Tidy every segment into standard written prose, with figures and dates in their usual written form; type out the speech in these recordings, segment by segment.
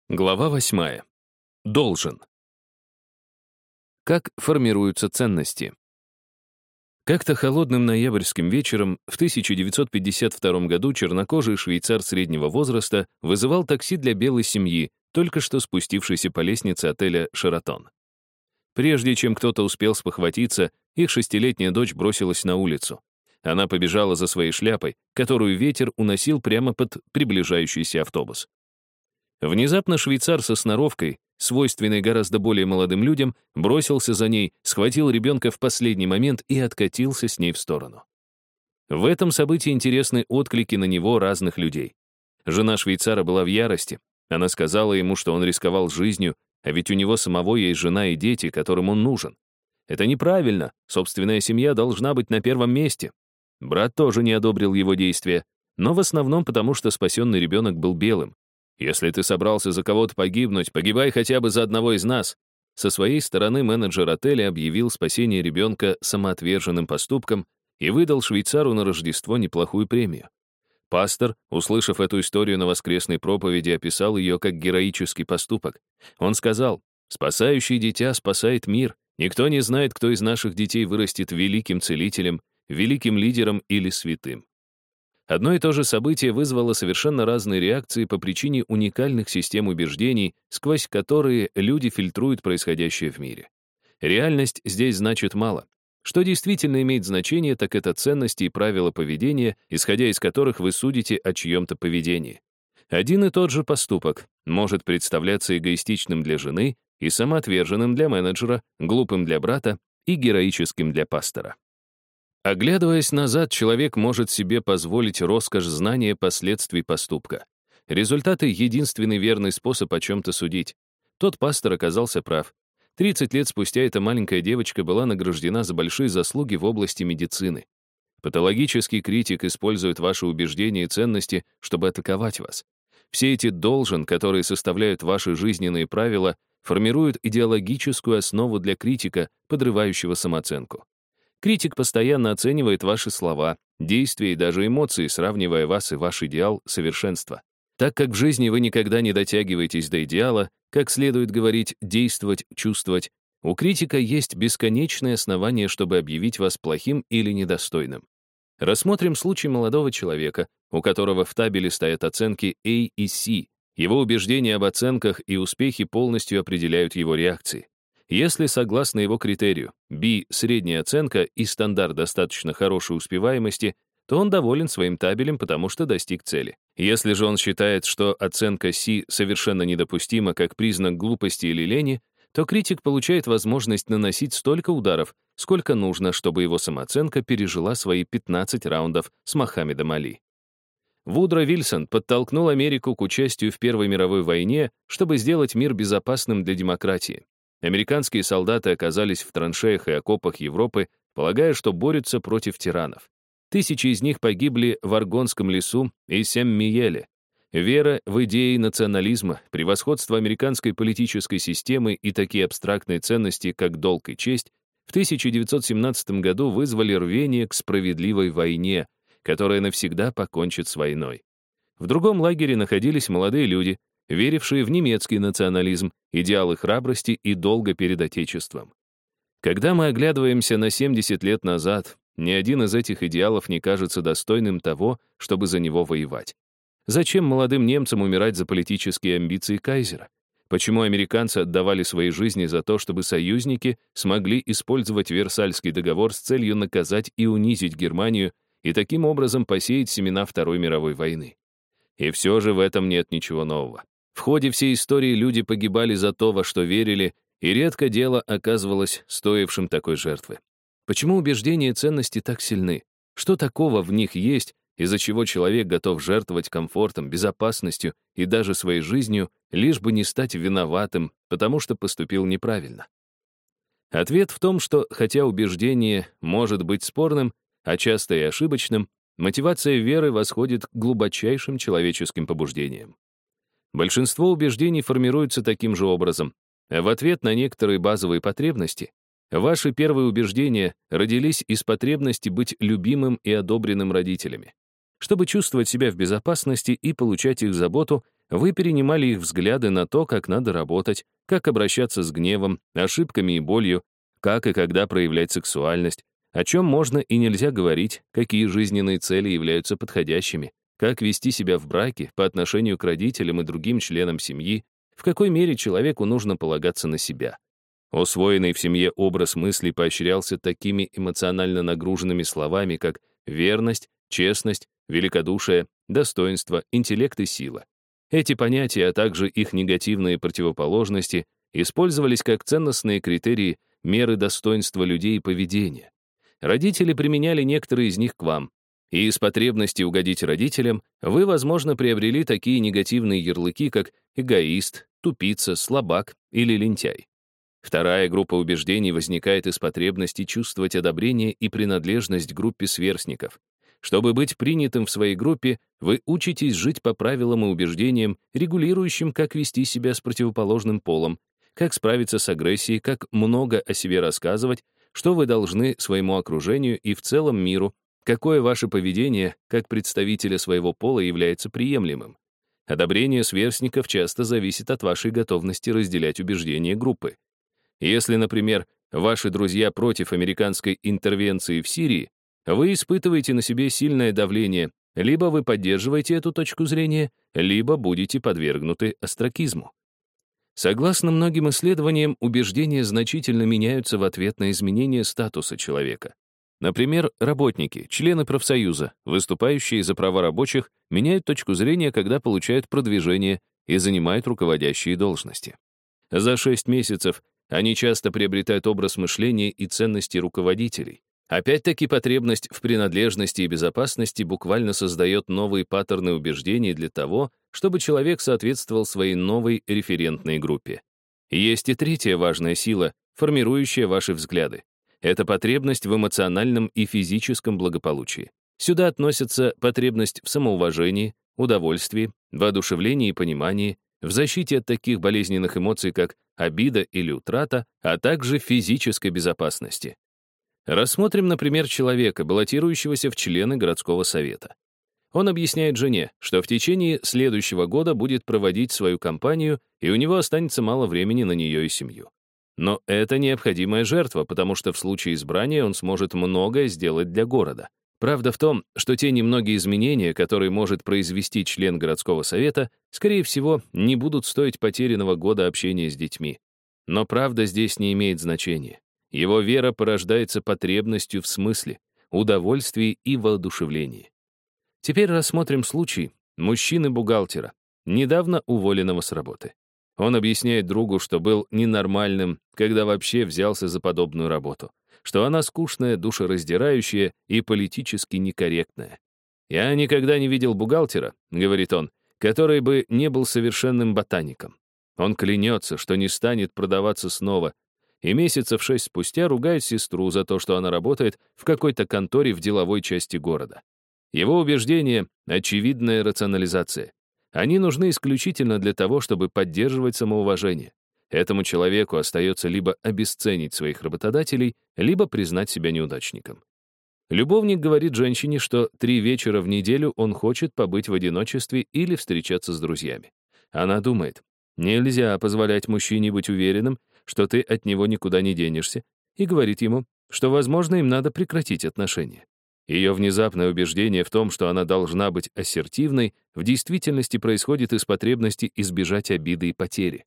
Глава 8. Должен. Как формируются ценности? Как-то холодным ноябрьским вечером в 1952 году чернокожий швейцар среднего возраста вызывал такси для белой семьи, только что спустившейся по лестнице отеля «Шератон». Прежде чем кто-то успел спохватиться, их 6-летняя дочь бросилась на улицу. Она побежала за своей шляпой, которую ветер уносил прямо под приближающийся автобус. Внезапно швейцар со сноровкой, свойственной гораздо более молодым людям, бросился за ней, схватил ребенка в последний момент и откатился с ней в сторону. В этом событии интересны отклики на него разных людей. Жена швейцара была в ярости. Она сказала ему, что он рисковал жизнью, а ведь у него самого есть жена и дети, которым он нужен. Это неправильно, собственная семья должна быть на первом месте. Брат тоже не одобрил его действия, но в основном потому, что спасенный ребенок был белым. «Если ты собрался за кого-то погибнуть, погибай хотя бы за одного из нас». Со своей стороны менеджер отеля объявил спасение ребенка самоотверженным поступком и выдал швейцару на Рождество неплохую премию. Пастор, услышав эту историю на воскресной проповеди, описал ее как героический поступок. Он сказал: «Спасающий дитя спасает мир. Никто не знает, кто из наших детей вырастет великим целителем, великим лидером или святым». Одно и то же событие вызвало совершенно разные реакции по причине уникальных систем убеждений, сквозь которые люди фильтруют происходящее в мире. Реальность здесь значит мало. Что действительно имеет значение, так это ценности и правила поведения, исходя из которых вы судите о чьем-то поведении. Один и тот же поступок может представляться эгоистичным для жены и самоотверженным для менеджера, глупым для брата и героическим для пастора. Оглядываясь назад, человек может себе позволить роскошь знания последствий поступка. Результаты — единственный верный способ о чем-то судить. Тот пастор оказался прав. 30 лет спустя эта маленькая девочка была награждена за большие заслуги в области медицины. Патологический критик использует ваши убеждения и ценности, чтобы атаковать вас. Все эти «должен», которые составляют ваши жизненные правила, формируют идеологическую основу для критика, подрывающего самооценку. Критик постоянно оценивает ваши слова, действия и даже эмоции, сравнивая вас и ваш идеал совершенства. Так как в жизни вы никогда не дотягиваетесь до идеала, как следует говорить, действовать, чувствовать, у критика есть бесконечные основания, чтобы объявить вас плохим или недостойным. Рассмотрим случай молодого человека, у которого в табеле стоят оценки A и C. Его убеждения об оценках и успехе полностью определяют его реакции. Если, согласно его критерию, B — средняя оценка и стандарт достаточно хорошей успеваемости, то он доволен своим табелем, потому что достиг цели. Если же он считает, что оценка C совершенно недопустима как признак глупости или лени, то критик получает возможность наносить столько ударов, сколько нужно, чтобы его самооценка пережила свои 15 раундов с Мохаммедом Али. Вудро Вильсон подтолкнул Америку к участию в Первой мировой войне, чтобы сделать мир безопасным для демократии. Американские солдаты оказались в траншеях и окопах Европы, полагая, что борются против тиранов. Тысячи из них погибли в Аргонском лесу и Сен-Миеле. Вера в идеи национализма, превосходство американской политической системы и такие абстрактные ценности, как долг и честь, в 1917 году вызвали рвение к справедливой войне, которая навсегда покончит с войной. В другом лагере находились молодые люди, верившие в немецкий национализм, идеалы храбрости и долга перед Отечеством. Когда мы оглядываемся на 70 лет назад, ни один из этих идеалов не кажется достойным того, чтобы за него воевать. Зачем молодым немцам умирать за политические амбиции кайзера? Почему американцы отдавали свои жизни за то, чтобы союзники смогли использовать Версальский договор с целью наказать и унизить Германию и таким образом посеять семена Второй мировой войны? И все же в этом нет ничего нового. В ходе всей истории люди погибали за то, во что верили, и редко дело оказывалось стоившим такой жертвы. Почему убеждения и ценности так сильны? Что такого в них есть, из-за чего человек готов жертвовать комфортом, безопасностью и даже своей жизнью, лишь бы не стать виноватым, потому что поступил неправильно? Ответ в том, что, хотя убеждение может быть спорным, а часто и ошибочным, мотивация веры восходит к глубочайшим человеческим побуждениям. Большинство убеждений формируются таким же образом. В ответ на некоторые базовые потребности ваши первые убеждения родились из потребности быть любимым и одобренным родителями. Чтобы чувствовать себя в безопасности и получать их заботу, вы перенимали их взгляды на то, как надо работать, как обращаться с гневом, ошибками и болью, как и когда проявлять сексуальность, о чем можно и нельзя говорить, какие жизненные цели являются подходящими, как вести себя в браке по отношению к родителям и другим членам семьи, в какой мере человеку нужно полагаться на себя. Усвоенный в семье образ мыслей поощрялся такими эмоционально нагруженными словами, как верность, честность, великодушие, достоинство, интеллект и сила. Эти понятия, а также их негативные противоположности, использовались как ценностные критерии меры достоинства людей и поведения. Родители применяли некоторые из них к вам, и из потребности угодить родителям вы, возможно, приобрели такие негативные ярлыки, как эгоист, тупица, слабак или лентяй. Вторая группа убеждений возникает из потребности чувствовать одобрение и принадлежность к группе сверстников. Чтобы быть принятым в своей группе, вы учитесь жить по правилам и убеждениям, регулирующим, как вести себя с противоположным полом, как справиться с агрессией, как много о себе рассказывать, что вы должны своему окружению и в целом миру, какое ваше поведение, как представителя своего пола, является приемлемым. Одобрение сверстников часто зависит от вашей готовности разделять убеждения группы. Если, например, ваши друзья против американской интервенции в Сирии, вы испытываете на себе сильное давление, либо вы поддерживаете эту точку зрения, либо будете подвергнуты остракизму. Согласно многим исследованиям, убеждения значительно меняются в ответ на изменение статуса человека. Например, работники, члены профсоюза, выступающие за права рабочих, меняют точку зрения, когда получают продвижение и занимают руководящие должности. За 6 месяцев они часто приобретают образ мышления и ценности руководителей. Опять-таки, потребность в принадлежности и безопасности буквально создает новые паттерны убеждений для того, чтобы человек соответствовал своей новой референтной группе. Есть и третья важная сила, формирующая ваши взгляды. Это потребность в эмоциональном и физическом благополучии. Сюда относятся потребность в самоуважении, удовольствии, воодушевлении и понимании, в защите от таких болезненных эмоций, как обида или утрата, а также физической безопасности. Рассмотрим, например, человека, баллотирующегося в члены городского совета. Он объясняет жене, что в течение следующего года будет проводить свою кампанию, и у него останется мало времени на нее и семью. Но это необходимая жертва, потому что в случае избрания он сможет многое сделать для города. Правда в том, что те немногие изменения, которые может произвести член городского совета, скорее всего, не будут стоить потерянного года общения с детьми. Но правда здесь не имеет значения. Его вера порождается потребностью в смысле, удовольствии и воодушевлении. Теперь рассмотрим случай мужчины-бухгалтера, недавно уволенного с работы. Он объясняет другу, что был ненормальным, когда вообще взялся за подобную работу, что она скучная, душераздирающая и политически некорректная. «Я никогда не видел бухгалтера», — говорит он, «который бы не был совершенным ботаником. Он клянется, что не станет продаваться снова, и месяцев 6 спустя ругает сестру за то, что она работает в какой-то конторе в деловой части города. Его убеждение — очевидная рационализация. Они нужны исключительно для того, чтобы поддерживать самоуважение. Этому человеку остается либо обесценить своих работодателей, либо признать себя неудачником. Любовник говорит женщине, что 3 вечера в неделю он хочет побыть в одиночестве или встречаться с друзьями. Она думает, нельзя позволять мужчине быть уверенным, что ты от него никуда не денешься, и говорит ему, что, возможно, им надо прекратить отношения. Ее внезапное убеждение в том, что она должна быть ассертивной, в действительности происходит из потребности избежать обиды и потери.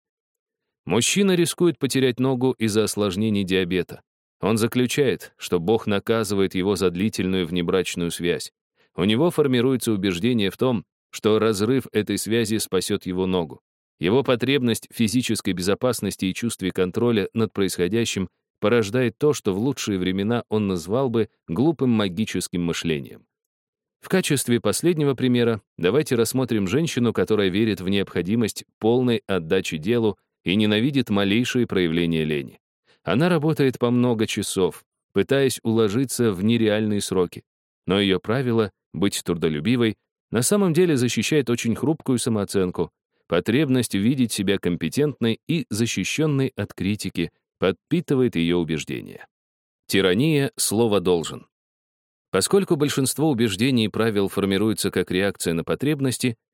Мужчина рискует потерять ногу из-за осложнений диабета. Он заключает, что Бог наказывает его за длительную внебрачную связь. У него формируется убеждение в том, что разрыв этой связи спасет его ногу. Его потребность в физической безопасности и чувстве контроля над происходящим порождает то, что в лучшие времена он назвал бы глупым магическим мышлением. В качестве последнего примера давайте рассмотрим женщину, которая верит в необходимость полной отдачи делу и ненавидит малейшие проявления лени. Она работает по много часов, пытаясь уложиться в нереальные сроки. Но ее правило — быть трудолюбивой — на самом деле защищает очень хрупкую самооценку, потребность видеть себя компетентной и защищенной от критики, подпитывает ее убеждения. Тирания слова «должен». Поскольку большинство убеждений и правил формируется как реакция на потребности,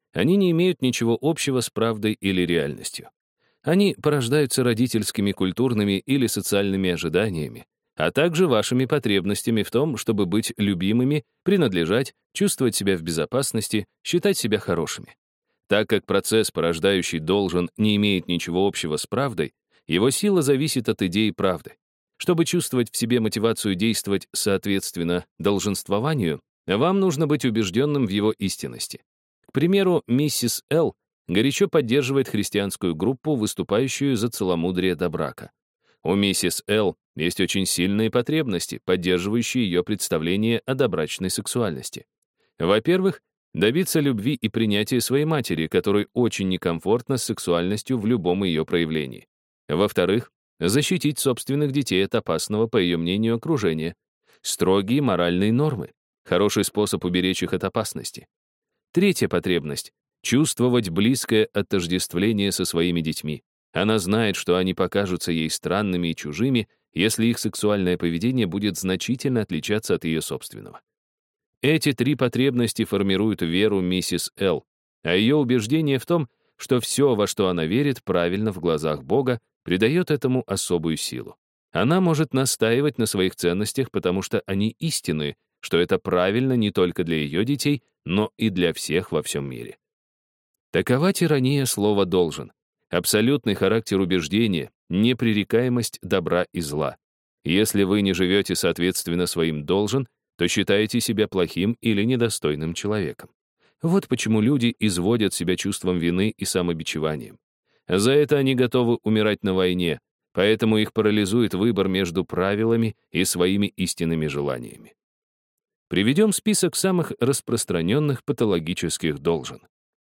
Они не имеют ничего общего с правдой или реальностью. Они порождаются родительскими, культурными или социальными ожиданиями, а также вашими потребностями в том, чтобы быть любимыми, принадлежать, чувствовать себя в безопасности, считать себя хорошими. Так как процесс, порождающий должен, не имеет ничего общего с правдой, его сила зависит от идеи правды. Чтобы чувствовать в себе мотивацию действовать соответственно долженствованию, вам нужно быть убежденным в его истинности. К примеру, миссис Л. горячо поддерживает христианскую группу, выступающую за целомудрие до брака. У миссис Л. есть очень сильные потребности, поддерживающие ее представление о добрачной сексуальности. Во-первых, добиться любви и принятия своей матери, которой очень некомфортно с сексуальностью в любом ее проявлении. Во-вторых, защитить собственных детей от опасного, по ее мнению, окружения. Строгие моральные нормы. Хороший способ уберечь их от опасности. Третья потребность — чувствовать близкое отождествление со своими детьми. Она знает, что они покажутся ей странными и чужими, если их сексуальное поведение будет значительно отличаться от ее собственного. Эти три потребности формируют веру миссис Л, а ее убеждение в том, что все, во что она верит, правильно в глазах Бога, придает этому особую силу. Она может настаивать на своих ценностях, потому что они истинны, что это правильно не только для ее детей, но и для всех во всем мире. Такова тирания слова «должен». Абсолютный характер убеждения, непререкаемость добра и зла. Если вы не живете соответственно своим «должен», то считаете себя плохим или недостойным человеком. Вот почему люди изводят себя чувством вины и самобичеванием. За это они готовы умирать на войне, поэтому их парализует выбор между правилами и своими истинными желаниями. Приведем список самых распространенных патологических «должен».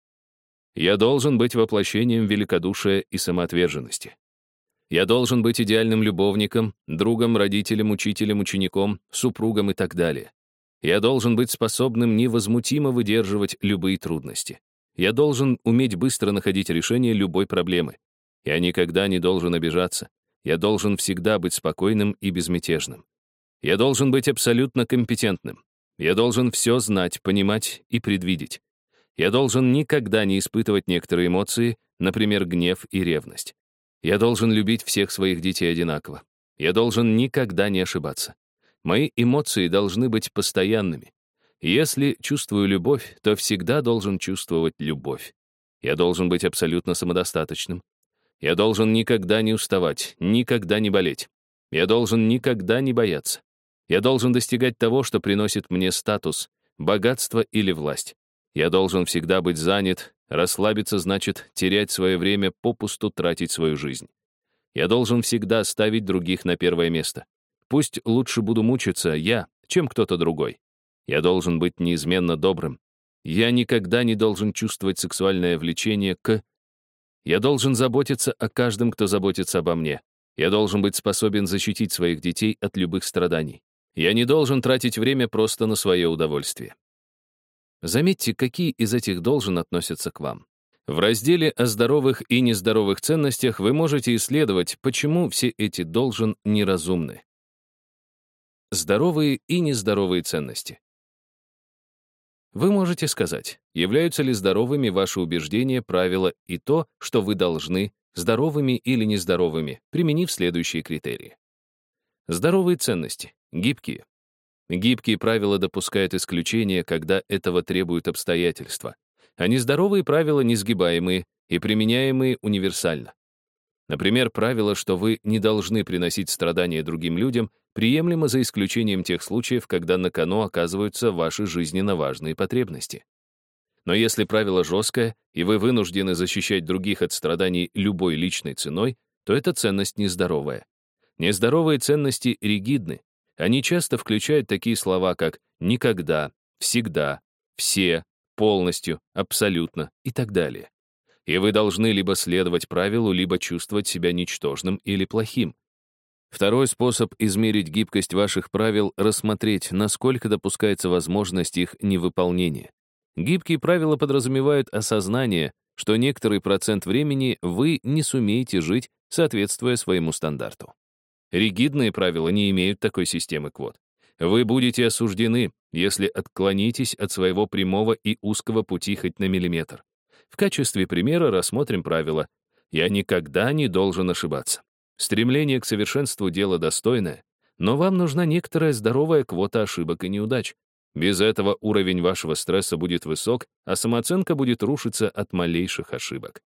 Я должен быть воплощением великодушия и самоотверженности. Я должен быть идеальным любовником, другом, родителем, учителем, учеником, супругом и так далее. Я должен быть способным невозмутимо выдерживать любые трудности. Я должен уметь быстро находить решение любой проблемы. Я никогда не должен обижаться. Я должен всегда быть спокойным и безмятежным. Я должен быть абсолютно компетентным. Я должен все знать, понимать и предвидеть. Я должен никогда не испытывать некоторые эмоции, например, гнев и ревность. Я должен любить всех своих детей одинаково. Я должен никогда не ошибаться. Мои эмоции должны быть постоянными. Если чувствую любовь, то всегда должен чувствовать любовь. Я должен быть абсолютно самодостаточным. Я должен никогда не уставать, никогда не болеть. Я должен никогда не бояться. Я должен достигать того, что приносит мне статус, богатство или власть. Я должен всегда быть занят, расслабиться значит терять свое время, попусту тратить свою жизнь. Я должен всегда ставить других на первое место. Пусть лучше буду мучиться я, чем кто-то другой. Я должен быть неизменно добрым. Я никогда не должен чувствовать сексуальное влечение к... Я должен заботиться о каждом, кто заботится обо мне. Я должен быть способен защитить своих детей от любых страданий. Я не должен тратить время просто на свое удовольствие. Заметьте, какие из этих должен относятся к вам. В разделе о здоровых и нездоровых ценностях вы можете исследовать, почему все эти должен неразумны. Здоровые и нездоровые ценности. Вы можете сказать, являются ли здоровыми ваши убеждения, правила и то, что вы должны, здоровыми или нездоровыми, применив следующие критерии. Здоровые ценности. Гибкие. Гибкие правила допускают исключения, когда этого требуют обстоятельства, а нездоровые правила несгибаемые и применяемые универсально. Например, правило, что вы не должны приносить страдания другим людям, приемлемо за исключением тех случаев, когда на кону оказываются ваши жизненно важные потребности. Но если правило жесткое, и вы вынуждены защищать других от страданий любой личной ценой, то эта ценность нездоровая. Нездоровые ценности ригидны. Они часто включают такие слова, как «никогда», «всегда», «все», «полностью», «абсолютно» и так далее. И вы должны либо следовать правилу, либо чувствовать себя ничтожным или плохим. Второй способ измерить гибкость ваших правил — рассмотреть, насколько допускается возможность их невыполнения. Гибкие правила подразумевают осознание, что некоторый процент времени вы не сумеете жить, соответствуя своему стандарту. Ригидные правила не имеют такой системы квот. Вы будете осуждены, если отклонитесь от своего прямого и узкого пути хоть на миллиметр. В качестве примера рассмотрим правило «Я никогда не должен ошибаться». Стремление к совершенству — дело достойное, но вам нужна некоторая здоровая квота ошибок и неудач. Без этого уровень вашего стресса будет высок, а самооценка будет рушиться от малейших ошибок.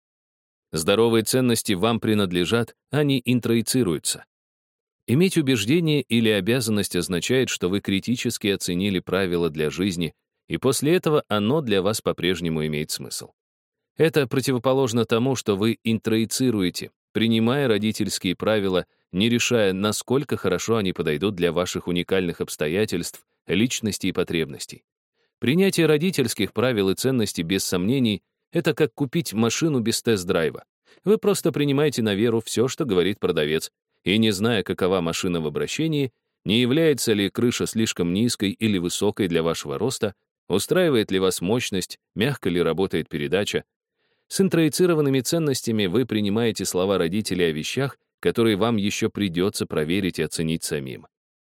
Здоровые ценности вам принадлежат, они интроицируются. Иметь убеждение или обязанность означает, что вы критически оценили правила для жизни, и после этого оно для вас по-прежнему имеет смысл. Это противоположно тому, что вы интроицируете, принимая родительские правила, не решая, насколько хорошо они подойдут для ваших уникальных обстоятельств, личности и потребностей. Принятие родительских правил и ценностей без сомнений — это как купить машину без тест-драйва. Вы просто принимаете на веру все, что говорит продавец, и не зная, какова машина в обращении, не является ли крыша слишком низкой или высокой для вашего роста, устраивает ли вас мощность, мягко ли работает передача, с интроицированными ценностями вы принимаете слова родителей о вещах, которые вам еще придется проверить и оценить самим.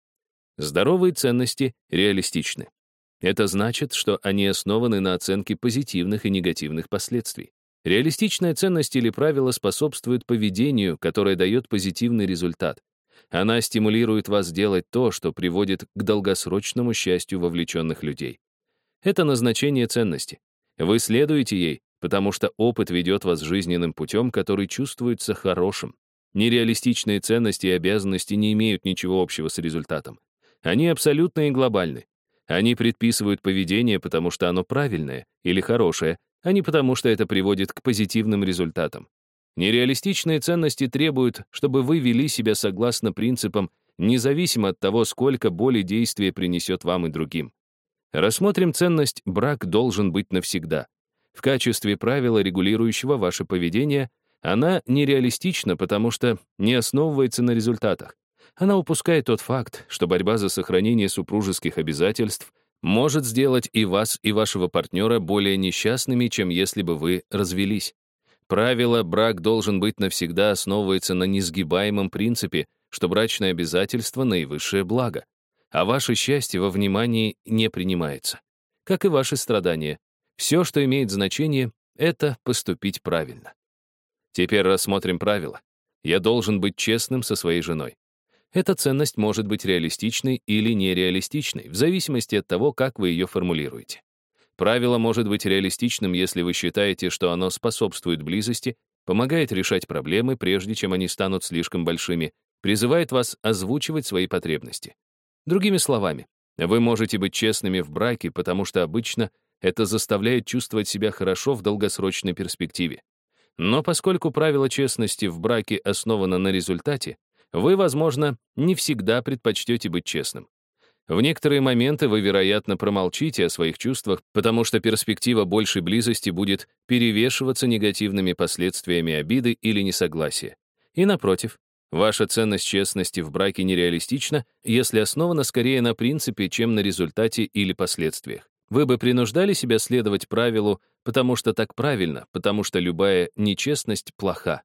Здоровые ценности реалистичны. Это значит, что они основаны на оценке позитивных и негативных последствий. Реалистичная ценность или правило способствует поведению, которое дает позитивный результат. Она стимулирует вас делать то, что приводит к долгосрочному счастью вовлеченных людей. Это назначение ценности. Вы следуете ей, потому что опыт ведет вас жизненным путем, который чувствуется хорошим. Нереалистичные ценности и обязанности не имеют ничего общего с результатом. Они абсолютны и глобальны. Они предписывают поведение, потому что оно правильное или хорошее, а не потому что это приводит к позитивным результатам. Нереалистичные ценности требуют, чтобы вы вели себя согласно принципам, независимо от того, сколько боли действие принесет вам и другим. Рассмотрим ценность «брак должен быть навсегда». В качестве правила, регулирующего ваше поведение, она нереалистична, потому что не основывается на результатах. Она упускает тот факт, что борьба за сохранение супружеских обязательств может сделать и вас, и вашего партнера более несчастными, чем если бы вы развелись. Правило «брак должен быть навсегда» основывается на несгибаемом принципе, что брачное обязательство — наивысшее благо, а ваше счастье во внимании не принимается. Как и ваши страдания. Все, что имеет значение, — это поступить правильно. Теперь рассмотрим правило. Я должен быть честным со своей женой. Эта ценность может быть реалистичной или нереалистичной, в зависимости от того, как вы ее формулируете. Правило может быть реалистичным, если вы считаете, что оно способствует близости, помогает решать проблемы, прежде чем они станут слишком большими, призывает вас озвучивать свои потребности. Другими словами, вы можете быть честными в браке, потому что обычно это заставляет чувствовать себя хорошо в долгосрочной перспективе. Но поскольку правило честности в браке основано на результате, вы, возможно, не всегда предпочтете быть честным. В некоторые моменты вы, вероятно, промолчите о своих чувствах, потому что перспектива большей близости будет перевешиваться негативными последствиями обиды или несогласия. И напротив, ваша ценность честности в браке нереалистична, если основана скорее на принципе, чем на результате или последствиях. Вы бы принуждали себя следовать правилу, потому что так правильно, потому что любая нечестность плоха.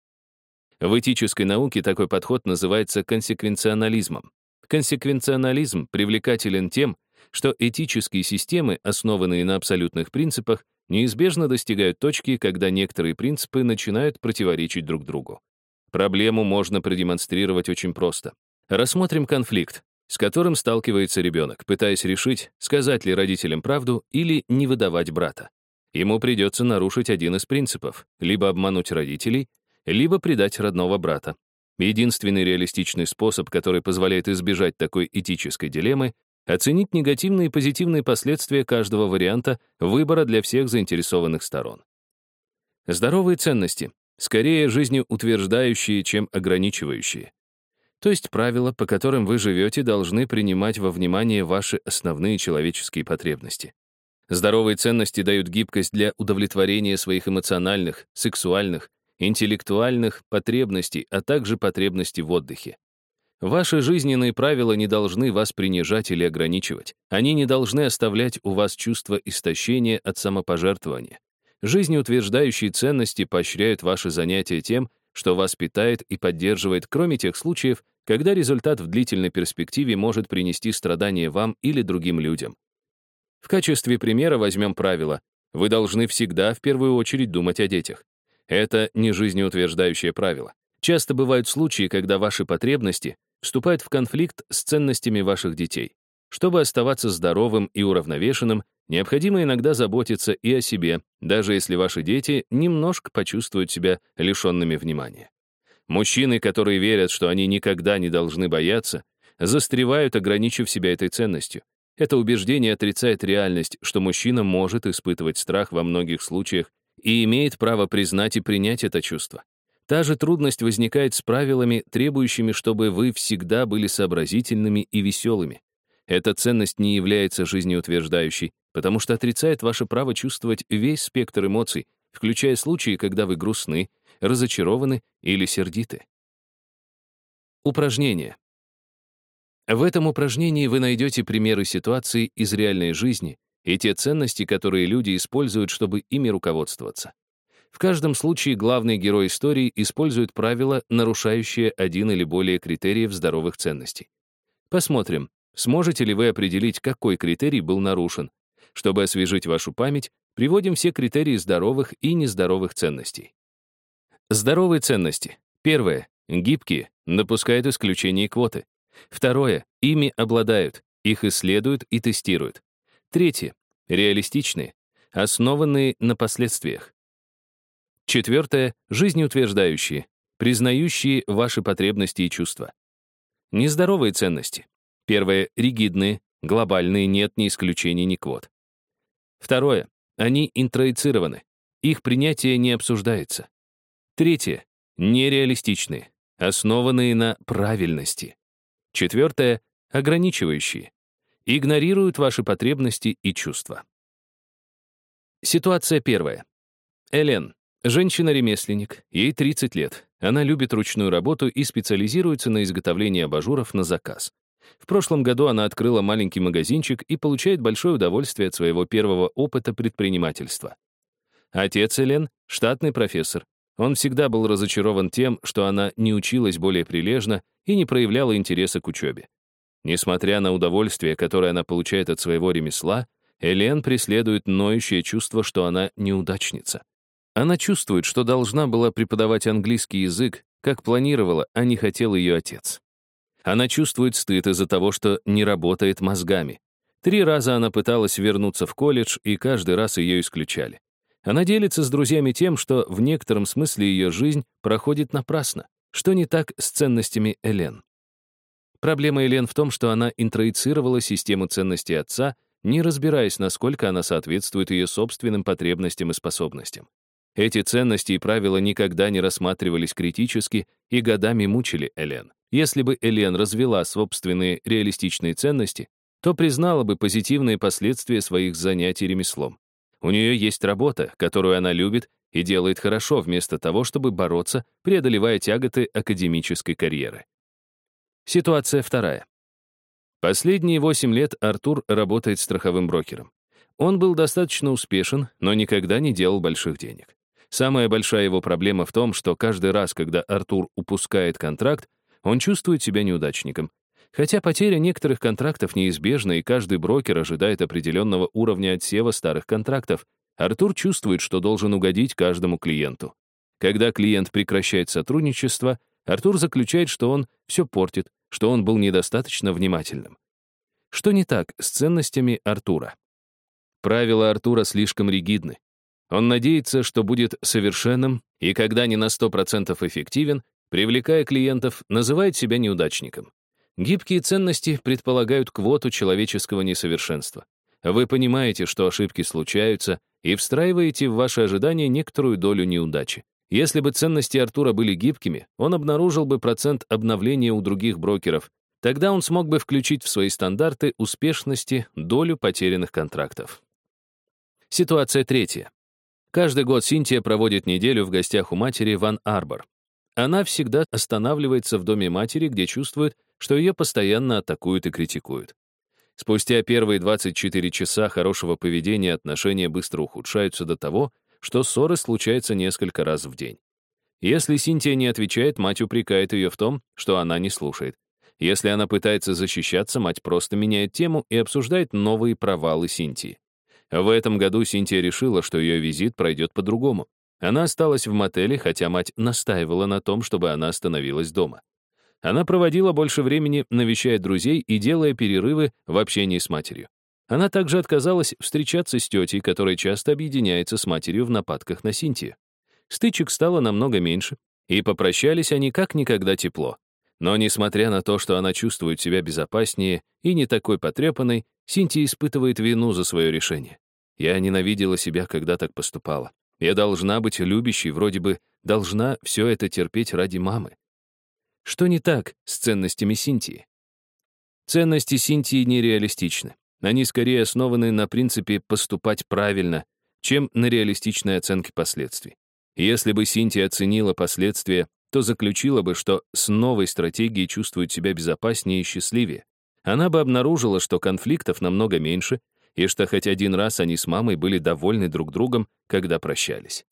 В этической науке такой подход называется консеквенционализмом. Консеквенционализм привлекателен тем, что этические системы, основанные на абсолютных принципах, неизбежно достигают точки, когда некоторые принципы начинают противоречить друг другу. Проблему можно продемонстрировать очень просто. Рассмотрим конфликт, с которым сталкивается ребенок, пытаясь решить, сказать ли родителям правду или не выдавать брата. Ему придется нарушить один из принципов, либо обмануть родителей, либо предать родного брата. Единственный реалистичный способ, который позволяет избежать такой этической дилеммы, оценить негативные и позитивные последствия каждого варианта выбора для всех заинтересованных сторон. Здоровые ценности скорее жизнеутверждающие, чем ограничивающие. То есть правила, по которым вы живете, должны принимать во внимание ваши основные человеческие потребности. Здоровые ценности дают гибкость для удовлетворения своих эмоциональных, сексуальных, интеллектуальных потребностей, а также потребностей в отдыхе. Ваши жизненные правила не должны вас принижать или ограничивать. Они не должны оставлять у вас чувство истощения от самопожертвования. Жизнеутверждающие ценности поощряют ваши занятия тем, что вас питает и поддерживает, кроме тех случаев, когда результат в длительной перспективе может принести страдания вам или другим людям. В качестве примера возьмем правило Вы должны всегда в первую очередь думать о детях. Это не жизнеутверждающее правило. Часто бывают случаи, когда ваши потребности вступают в конфликт с ценностями ваших детей. Чтобы оставаться здоровым и уравновешенным, необходимо иногда заботиться и о себе, даже если ваши дети немножко почувствуют себя лишенными внимания. Мужчины, которые верят, что они никогда не должны бояться, застревают, ограничив себя этой ценностью. Это убеждение отрицает реальность, что мужчина может испытывать страх во многих случаях и имеет право признать и принять это чувство. Та же трудность возникает с правилами, требующими, чтобы вы всегда были сообразительными и веселыми. Эта ценность не является жизнеутверждающей, потому что отрицает ваше право чувствовать весь спектр эмоций, включая случаи, когда вы грустны, разочарованы или сердиты. Упражнение. В этом упражнении вы найдете примеры ситуаций из реальной жизни и те ценности, которые люди используют, чтобы ими руководствоваться. В каждом случае главный герой истории использует правила, нарушающие один или более критериев здоровых ценностей. Посмотрим, сможете ли вы определить, какой критерий был нарушен. Чтобы освежить вашу память, приводим все критерии здоровых и нездоровых ценностей. Здоровые ценности. Первое. Гибкие, допускают исключения и квоты. Второе. Ими обладают, их исследуют и тестируют. Третье. Реалистичные, основанные на последствиях. Четвертое. Жизнеутверждающие, признающие ваши потребности и чувства. Нездоровые ценности. Первое. Ригидные, глобальные, нет ни исключений, ни квот. Второе. Они интроицированы, их принятие не обсуждается. Третье. Нереалистичные, основанные на правильности. Четвертое. Ограничивающие. Игнорируют ваши потребности и чувства. Ситуация первая. Элен. Женщина-ремесленник. Ей 30 лет. Она любит ручную работу и специализируется на изготовлении абажуров на заказ. В прошлом году она открыла маленький магазинчик и получает большое удовольствие от своего первого опыта предпринимательства. Отец Элен — штатный профессор. Он всегда был разочарован тем, что она не училась более прилежно и не проявляла интереса к учебе. Несмотря на удовольствие, которое она получает от своего ремесла, Элен преследует ноющее чувство, что она неудачница. Она чувствует, что должна была преподавать английский язык, как планировала, а не хотел ее отец. Она чувствует стыд из-за того, что не работает мозгами. 3 раза она пыталась вернуться в колледж, и каждый раз ее исключали. Она делится с друзьями тем, что в некотором смысле ее жизнь проходит напрасно. Что не так с ценностями Элен? Проблема Элен в том, что она интроицировала систему ценностей отца, не разбираясь, насколько она соответствует ее собственным потребностям и способностям. Эти ценности и правила никогда не рассматривались критически и годами мучили Элен. Если бы Элен развела собственные реалистичные ценности, то признала бы позитивные последствия своих занятий ремеслом. У нее есть работа, которую она любит и делает хорошо, вместо того, чтобы бороться, преодолевая тяготы академической карьеры. Ситуация вторая. Последние 8 лет Артур работает страховым брокером. Он был достаточно успешен, но никогда не делал больших денег. Самая большая его проблема в том, что каждый раз, когда Артур упускает контракт, он чувствует себя неудачником. Хотя потеря некоторых контрактов неизбежна, и каждый брокер ожидает определенного уровня отсева старых контрактов, Артур чувствует, что должен угодить каждому клиенту. Когда клиент прекращает сотрудничество, Артур заключает, что он все портит, что он был недостаточно внимательным. Что не так с ценностями Артура? Правила Артура слишком ригидны. Он надеется, что будет совершенным, и когда не на 100% эффективен, привлекая клиентов, называет себя неудачником. Гибкие ценности предполагают квоту человеческого несовершенства. Вы понимаете, что ошибки случаются, и встраиваете в ваши ожидания некоторую долю неудачи. Если бы ценности Артура были гибкими, он обнаружил бы процент обновления у других брокеров. Тогда он смог бы включить в свои стандарты успешности долю потерянных контрактов. Ситуация третья. Каждый год Синтия проводит неделю в гостях у матери в Ан-Арбор. Она всегда останавливается в доме матери, где чувствует, что ее постоянно атакуют и критикуют. Спустя первые 24 часа хорошего поведения отношения быстро ухудшаются до того, что ссоры случаются несколько раз в день. Если Синтия не отвечает, мать упрекает ее в том, что она не слушает. Если она пытается защищаться, мать просто меняет тему и обсуждает новые провалы Синтии. В этом году Синтия решила, что ее визит пройдет по-другому. Она осталась в мотеле, хотя мать настаивала на том, чтобы она остановилась дома. Она проводила больше времени, навещая друзей и делая перерывы в общении с матерью. Она также отказалась встречаться с тетей, которая часто объединяется с матерью в нападках на Синтию. Стычек стало намного меньше, и попрощались они как никогда тепло. Но несмотря на то, что она чувствует себя безопаснее и не такой потрепанной, Синтия испытывает вину за свое решение. Я ненавидела себя, когда так поступала. Я должна быть любящей, вроде бы должна все это терпеть ради мамы. Что не так с ценностями Синтии? Ценности Синтии нереалистичны. Они скорее основаны на принципе поступать правильно, чем на реалистичной оценке последствий. Если бы Синтия оценила последствия, то заключила бы, что с новой стратегией чувствует себя безопаснее и счастливее. Она бы обнаружила, что конфликтов намного меньше, и что хоть один раз они с мамой были довольны друг другом, когда прощались.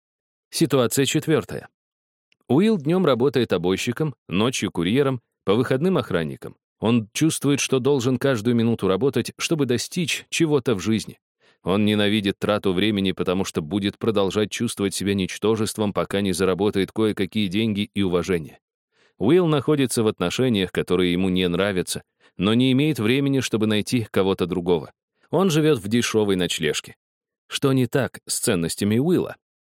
Ситуация 4. Уилл днем работает обойщиком, ночью курьером, по выходным охранником. Он чувствует, что должен каждую минуту работать, чтобы достичь чего-то в жизни. Он ненавидит трату времени, потому что будет продолжать чувствовать себя ничтожеством, пока не заработает кое-какие деньги и уважение. Уилл находится в отношениях, которые ему не нравятся, но не имеет времени, чтобы найти кого-то другого. Он живет в дешевой ночлежке. Что не так с ценностями Уилла?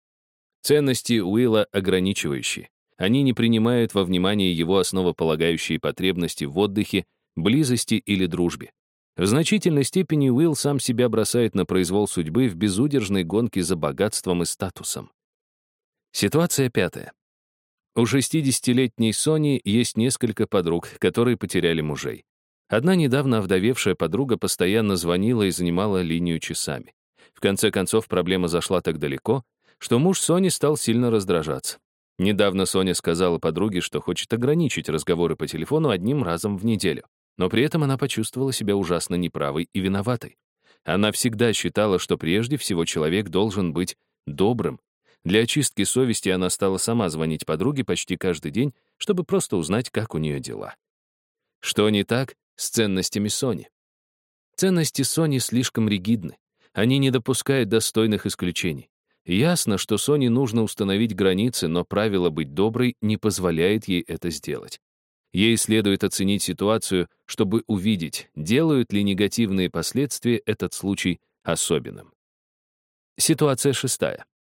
Ценности Уилла ограничивающие. Они не принимают во внимание его основополагающие потребности в отдыхе, близости или дружбе. В значительной степени Уилл сам себя бросает на произвол судьбы в безудержной гонке за богатством и статусом. Ситуация 5. У 60-летней Сони есть несколько подруг, которые потеряли мужей. Одна недавно овдовевшая подруга постоянно звонила и занимала линию часами. В конце концов, проблема зашла так далеко, что муж Сони стал сильно раздражаться. Недавно Соня сказала подруге, что хочет ограничить разговоры по телефону одним разом в неделю. Но при этом она почувствовала себя ужасно неправой и виноватой. Она всегда считала, что прежде всего человек должен быть добрым. Для очистки совести она стала сама звонить подруге почти каждый день, чтобы просто узнать, как у нее дела. Что не так с ценностями Сони? Ценности Сони слишком ригидны. Они не допускают достойных исключений. Ясно, что Соне нужно установить границы, но правило быть доброй не позволяет ей это сделать. Ей следует оценить ситуацию, чтобы увидеть, делают ли негативные последствия этот случай особенным. Ситуация 6.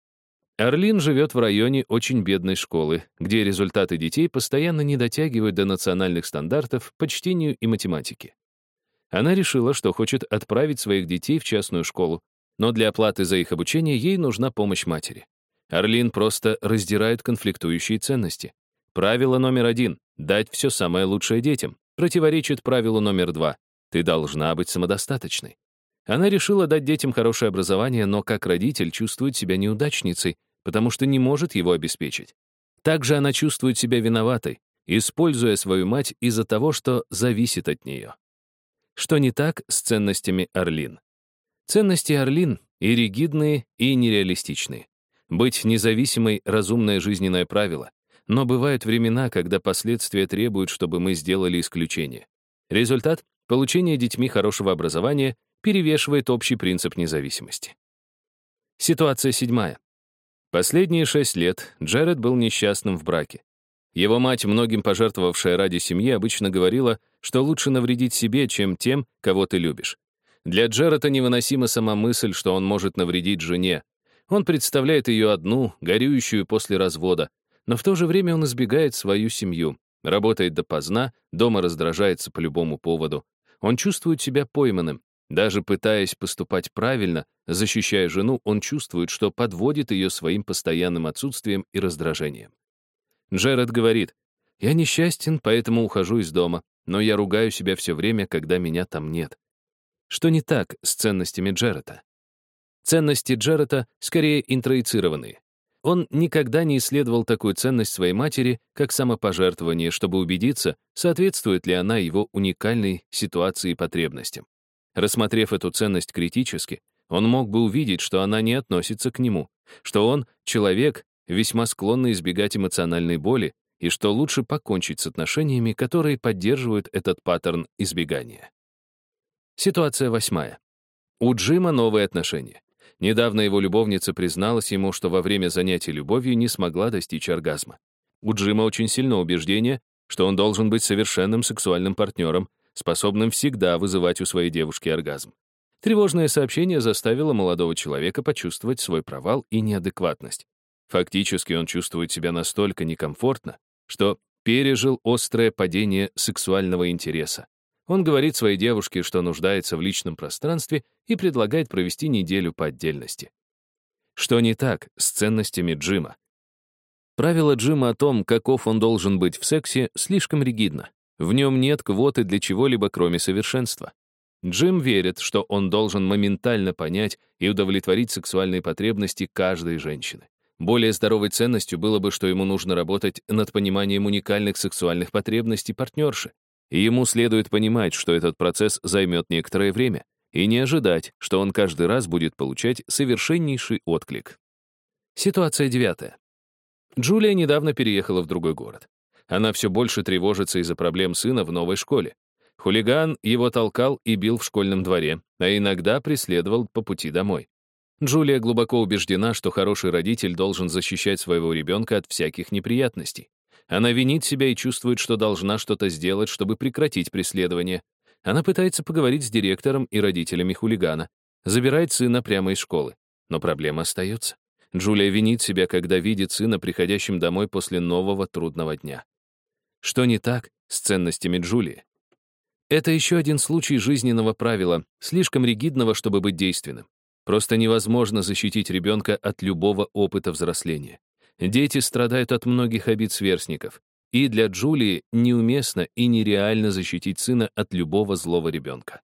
Арлин живет в районе очень бедной школы, где результаты детей постоянно не дотягивают до национальных стандартов по чтению и математике. Она решила, что хочет отправить своих детей в частную школу, но для оплаты за их обучение ей нужна помощь матери. Арлин просто раздирает конфликтующие ценности. Правило номер 1 — дать все самое лучшее детям — противоречит правилу номер 2 — ты должна быть самодостаточной. Она решила дать детям хорошее образование, но как родитель чувствует себя неудачницей, потому что не может его обеспечить. Также она чувствует себя виноватой, используя свою мать из-за того, что зависит от нее. Что не так с ценностями Арлин? Ценности Арлин и ригидные, и нереалистичные. Быть независимой — разумное жизненное правило. Но бывают времена, когда последствия требуют, чтобы мы сделали исключение. Результат — получение детьми хорошего образования перевешивает общий принцип независимости. Ситуация 7. Последние 6 лет Джеред был несчастным в браке. Его мать, многим пожертвовавшая ради семьи, обычно говорила, что лучше навредить себе, чем тем, кого ты любишь. Для Джереда невыносима сама мысль, что он может навредить жене. Он представляет ее одну, горюющую после развода, но в то же время он избегает свою семью, работает допоздна, дома раздражается по любому поводу. Он чувствует себя пойманным. Даже пытаясь поступать правильно, защищая жену, он чувствует, что подводит ее своим постоянным отсутствием и раздражением. Джеред говорит: «Я несчастен, поэтому ухожу из дома, но я ругаю себя все время, когда меня там нет». Что не так с ценностями Джереда? Ценности Джереда скорее интроицированные. Он никогда не исследовал такую ценность своей матери, как самопожертвование, чтобы убедиться, соответствует ли она его уникальной ситуации и потребностям. Рассмотрев эту ценность критически, он мог бы увидеть, что она не относится к нему, что он — человек, весьма склонный избегать эмоциональной боли, и что лучше покончить с отношениями, которые поддерживают этот паттерн избегания. Ситуация 8. У Джима новые отношения. Недавно его любовница призналась ему, что во время занятий любовью не смогла достичь оргазма. У Джима очень сильно убеждение, что он должен быть совершенным сексуальным партнером, способным всегда вызывать у своей девушки оргазм. Тревожное сообщение заставило молодого человека почувствовать свой провал и неадекватность. Фактически он чувствует себя настолько некомфортно, что пережил острое падение сексуального интереса. Он говорит своей девушке, что нуждается в личном пространстве и предлагает провести неделю по отдельности. Что не так с ценностями Джима? Правило Джима о том, каков он должен быть в сексе, слишком ригидно. В нем нет квоты для чего-либо, кроме совершенства. Джим верит, что он должен моментально понять и удовлетворить сексуальные потребности каждой женщины. Более здоровой ценностью было бы, что ему нужно работать над пониманием уникальных сексуальных потребностей партнерши. И ему следует понимать, что этот процесс займет некоторое время, и не ожидать, что он каждый раз будет получать совершеннейший отклик. Ситуация 9. Джулия недавно переехала в другой город. Она все больше тревожится из-за проблем сына в новой школе. Хулиган его толкал и бил в школьном дворе, а иногда преследовал по пути домой. Джулия глубоко убеждена, что хороший родитель должен защищать своего ребенка от всяких неприятностей. Она винит себя и чувствует, что должна что-то сделать, чтобы прекратить преследование. Она пытается поговорить с директором и родителями хулигана, забирает сына прямо из школы. Но проблема остается. Джулия винит себя, когда видит сына приходящим домой после нового трудного дня. Что не так с ценностями Джулии? Это еще один случай жизненного правила, слишком ригидного, чтобы быть действенным. Просто невозможно защитить ребенка от любого опыта взросления. Дети страдают от многих обид сверстников, и для Джулии неуместно и нереально защитить сына от любого злого ребенка.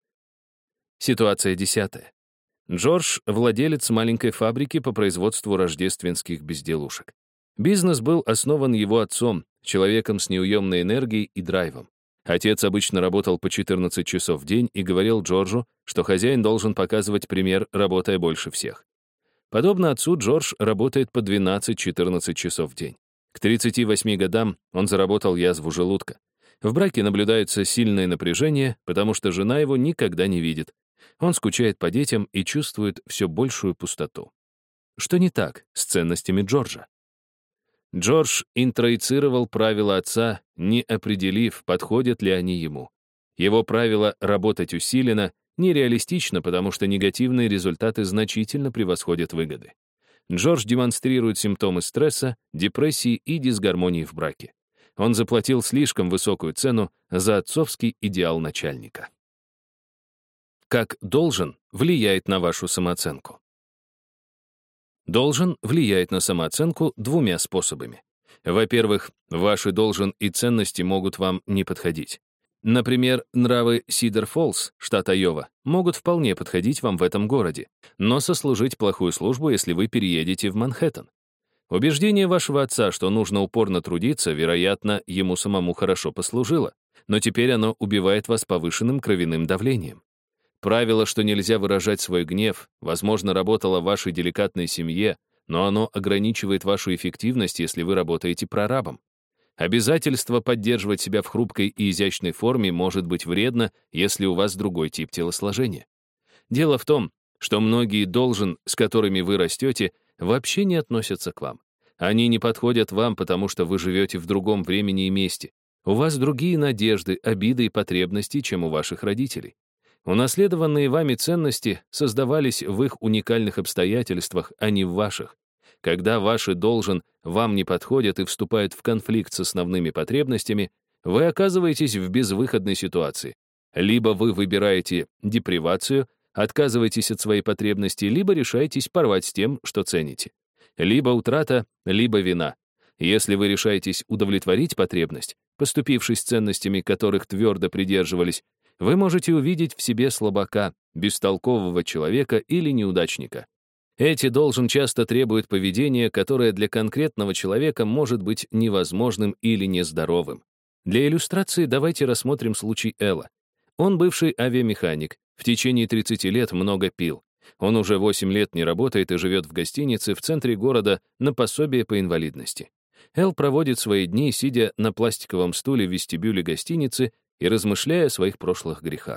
Ситуация 10. Джордж — владелец маленькой фабрики по производству рождественских безделушек. Бизнес был основан его отцом, человеком с неуемной энергией и драйвом. Отец обычно работал по 14 часов в день и говорил Джорджу, что хозяин должен показывать пример, работая больше всех. Подобно отцу, Джордж работает по 12-14 часов в день. К 38 годам он заработал язву желудка. В браке наблюдается сильное напряжение, потому что жена его никогда не видит. Он скучает по детям и чувствует все большую пустоту. Что не так с ценностями Джорджа? Джордж интроицировал правила отца, не определив, подходят ли они ему. Его правило «работать усиленно» нереалистично, потому что негативные результаты значительно превосходят выгоды. Джордж демонстрирует симптомы стресса, депрессии и дисгармонии в браке. Он заплатил слишком высокую цену за отцовский идеал начальника. Как должен влияет на вашу самооценку? Должен влияет на самооценку двумя способами. Во-первых, ваши должен и ценности могут вам не подходить. Например, нравы Сидер-Фоллс, штат Айова, могут вполне подходить вам в этом городе, но сослужить плохую службу, если вы переедете в Манхэттен. Убеждение вашего отца, что нужно упорно трудиться, вероятно, ему самому хорошо послужило, но теперь оно убивает вас повышенным кровяным давлением. Правило, что нельзя выражать свой гнев, возможно, работало в вашей деликатной семье, но оно ограничивает вашу эффективность, если вы работаете прорабом. Обязательство поддерживать себя в хрупкой и изящной форме может быть вредно, если у вас другой тип телосложения. Дело в том, что многие должен, с которыми вы растете, вообще не относятся к вам. Они не подходят вам, потому что вы живете в другом времени и месте. У вас другие надежды, обиды и потребности, чем у ваших родителей. Унаследованные вами ценности создавались в их уникальных обстоятельствах, а не в ваших. Когда ваши должен вам не подходят и вступают в конфликт с основными потребностями, вы оказываетесь в безвыходной ситуации. Либо вы выбираете депривацию, отказываетесь от своей потребности, либо решаетесь порвать с тем, что цените. Либо утрата, либо вина. Если вы решаетесь удовлетворить потребность, поступившись ценностями, которых твердо придерживались, вы можете увидеть в себе слабака, бестолкового человека или неудачника. Эти должен часто требуют поведения, которое для конкретного человека может быть невозможным или нездоровым. Для иллюстрации давайте рассмотрим случай Элла. Он бывший авиамеханик, в течение 30 лет много пил. Он уже 8 лет не работает и живет в гостинице в центре города на пособие по инвалидности. Эл проводит свои дни, сидя на пластиковом стуле в вестибюле гостиницы и размышляя о своих прошлых грехах.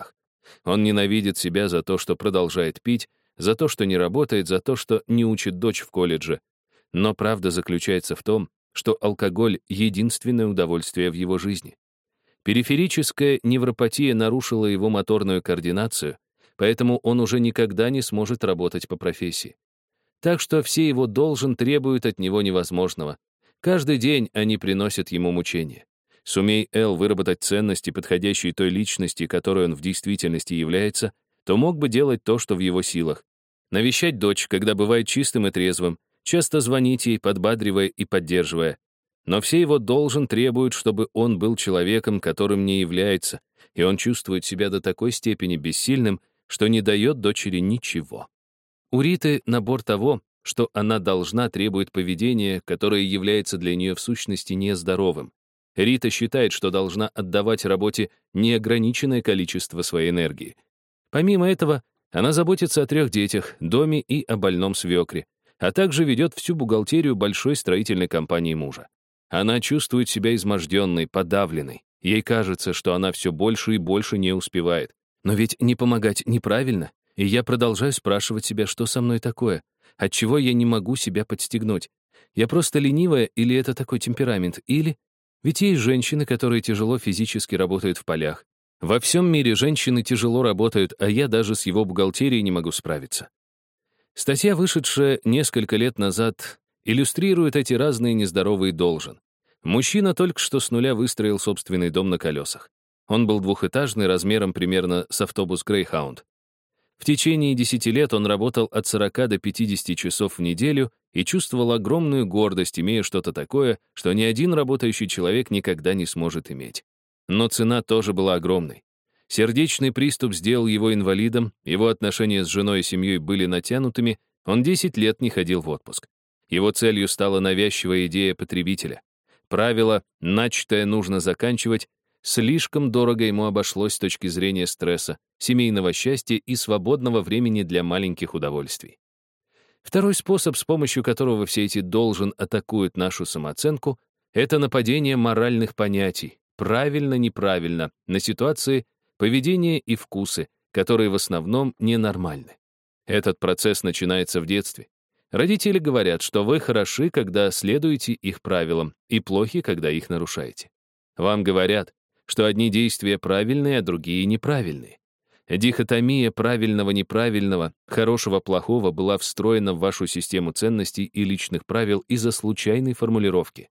Он ненавидит себя за то, что продолжает пить, за то, что не работает, за то, что не учит дочь в колледже. Но правда заключается в том, что алкоголь — единственное удовольствие в его жизни. Периферическая невропатия нарушила его моторную координацию, поэтому он уже никогда не сможет работать по профессии. Так что все его должен требуют от него невозможного. Каждый день они приносят ему мучения. Сумей Эл выработать ценности, подходящие той личности, которой он в действительности является, то мог бы делать то, что в его силах. Навещать дочь, когда бывает чистым и трезвым, часто звонить ей, подбадривая и поддерживая. Но все его должен требуют, чтобы он был человеком, которым не является, и он чувствует себя до такой степени бессильным, что не дает дочери ничего. У Риты набор того, что она должна, требует поведения, которое является для нее в сущности нездоровым. Рита считает, что должна отдавать работе неограниченное количество своей энергии. Помимо этого, она заботится о 3 детях, доме и о больном свекре, а также ведет всю бухгалтерию большой строительной компании мужа. Она чувствует себя изможденной, подавленной. Ей кажется, что она все больше и больше не успевает. Но ведь не помогать неправильно, и я продолжаю спрашивать себя, что со мной такое, отчего я не могу себя подстегнуть. Я просто ленивая, или это такой темперамент, или... Ведь есть женщины, которые тяжело физически работают в полях. Во всем мире женщины тяжело работают, а я даже с его бухгалтерией не могу справиться. Статья, вышедшая несколько лет назад, иллюстрирует эти разные нездоровые должен. Мужчина только что с нуля выстроил собственный дом на колесах. Он был двухэтажный, размером примерно с автобус Greyhound. В течение 10 лет он работал от 40 до 50 часов в неделю и чувствовал огромную гордость, имея что-то такое, что ни один работающий человек никогда не сможет иметь. Но цена тоже была огромной. Сердечный приступ сделал его инвалидом, его отношения с женой и семьей были натянутыми, он 10 лет не ходил в отпуск. Его целью стала навязчивая идея потребителя. Правило «начатое нужно заканчивать» слишком дорого ему обошлось с точки зрения стресса, семейного счастья и свободного времени для маленьких удовольствий. Второй способ, с помощью которого все эти должен атакуют нашу самооценку, это нападение моральных понятий, правильно-неправильно, на ситуации, поведение и вкусы, которые в основном ненормальны. Этот процесс начинается в детстве. Родители говорят, что вы хороши, когда следуете их правилам, и плохи, когда их нарушаете. Вам говорят, что одни действия правильные, а другие неправильные. Дихотомия правильного-неправильного, хорошего-плохого была встроена в вашу систему ценностей и личных правил из-за случайной формулировки.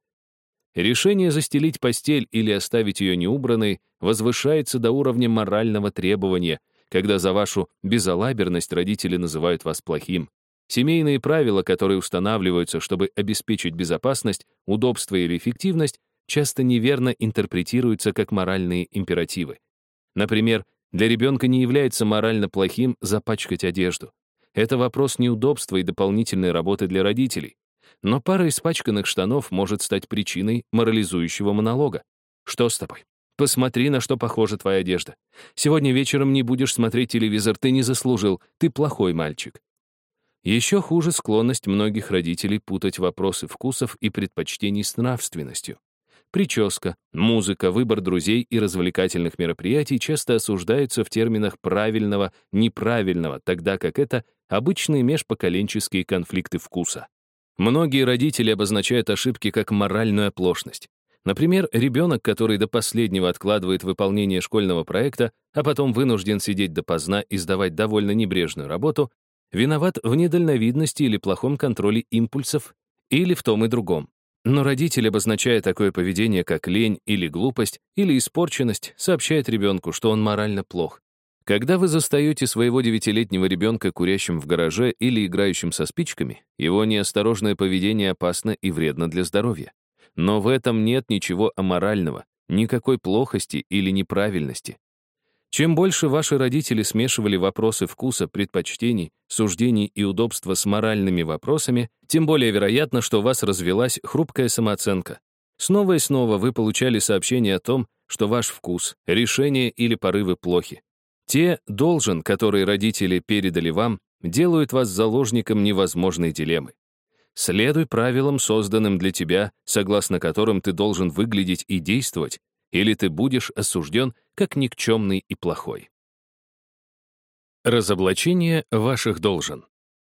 Решение застелить постель или оставить ее неубранной возвышается до уровня морального требования, когда за вашу безалаберность родители называют вас плохим. Семейные правила, которые устанавливаются, чтобы обеспечить безопасность, удобство или эффективность, часто неверно интерпретируются как моральные императивы. Например, для ребенка не является морально плохим запачкать одежду. Это вопрос неудобства и дополнительной работы для родителей. Но пара испачканных штанов может стать причиной морализующего монолога. Что с тобой? Посмотри, на что похожа твоя одежда. Сегодня вечером не будешь смотреть телевизор, ты не заслужил, ты плохой мальчик. Еще хуже склонность многих родителей путать вопросы вкусов и предпочтений с нравственностью. Прическа, музыка, выбор друзей и развлекательных мероприятий часто осуждаются в терминах правильного, неправильного, тогда как это обычные межпоколенческие конфликты вкуса. Многие родители обозначают ошибки как моральную оплошность. Например, ребенок, который до последнего откладывает выполнение школьного проекта, а потом вынужден сидеть допоздна и сдавать довольно небрежную работу, виноват в недальновидности или плохом контроле импульсов, или в том и другом. Но родитель, обозначая такое поведение, как лень или глупость, или испорченность, сообщает ребенку, что он морально плох. Когда вы застаете своего 9-летнего ребенка курящим в гараже или играющим со спичками, его неосторожное поведение опасно и вредно для здоровья. Но в этом нет ничего аморального, никакой плохости или неправильности. Чем больше ваши родители смешивали вопросы вкуса, предпочтений, суждений и удобства с моральными вопросами, тем более вероятно, что у вас развилась хрупкая самооценка. Снова и снова вы получали сообщение о том, что ваш вкус, решения или порывы плохи. Те должен, которые родители передали вам, делают вас заложником невозможной дилеммы. Следуй правилам, созданным для тебя, согласно которым ты должен выглядеть и действовать, или ты будешь осужден как никчемный и плохой. Разоблачение ваших должен.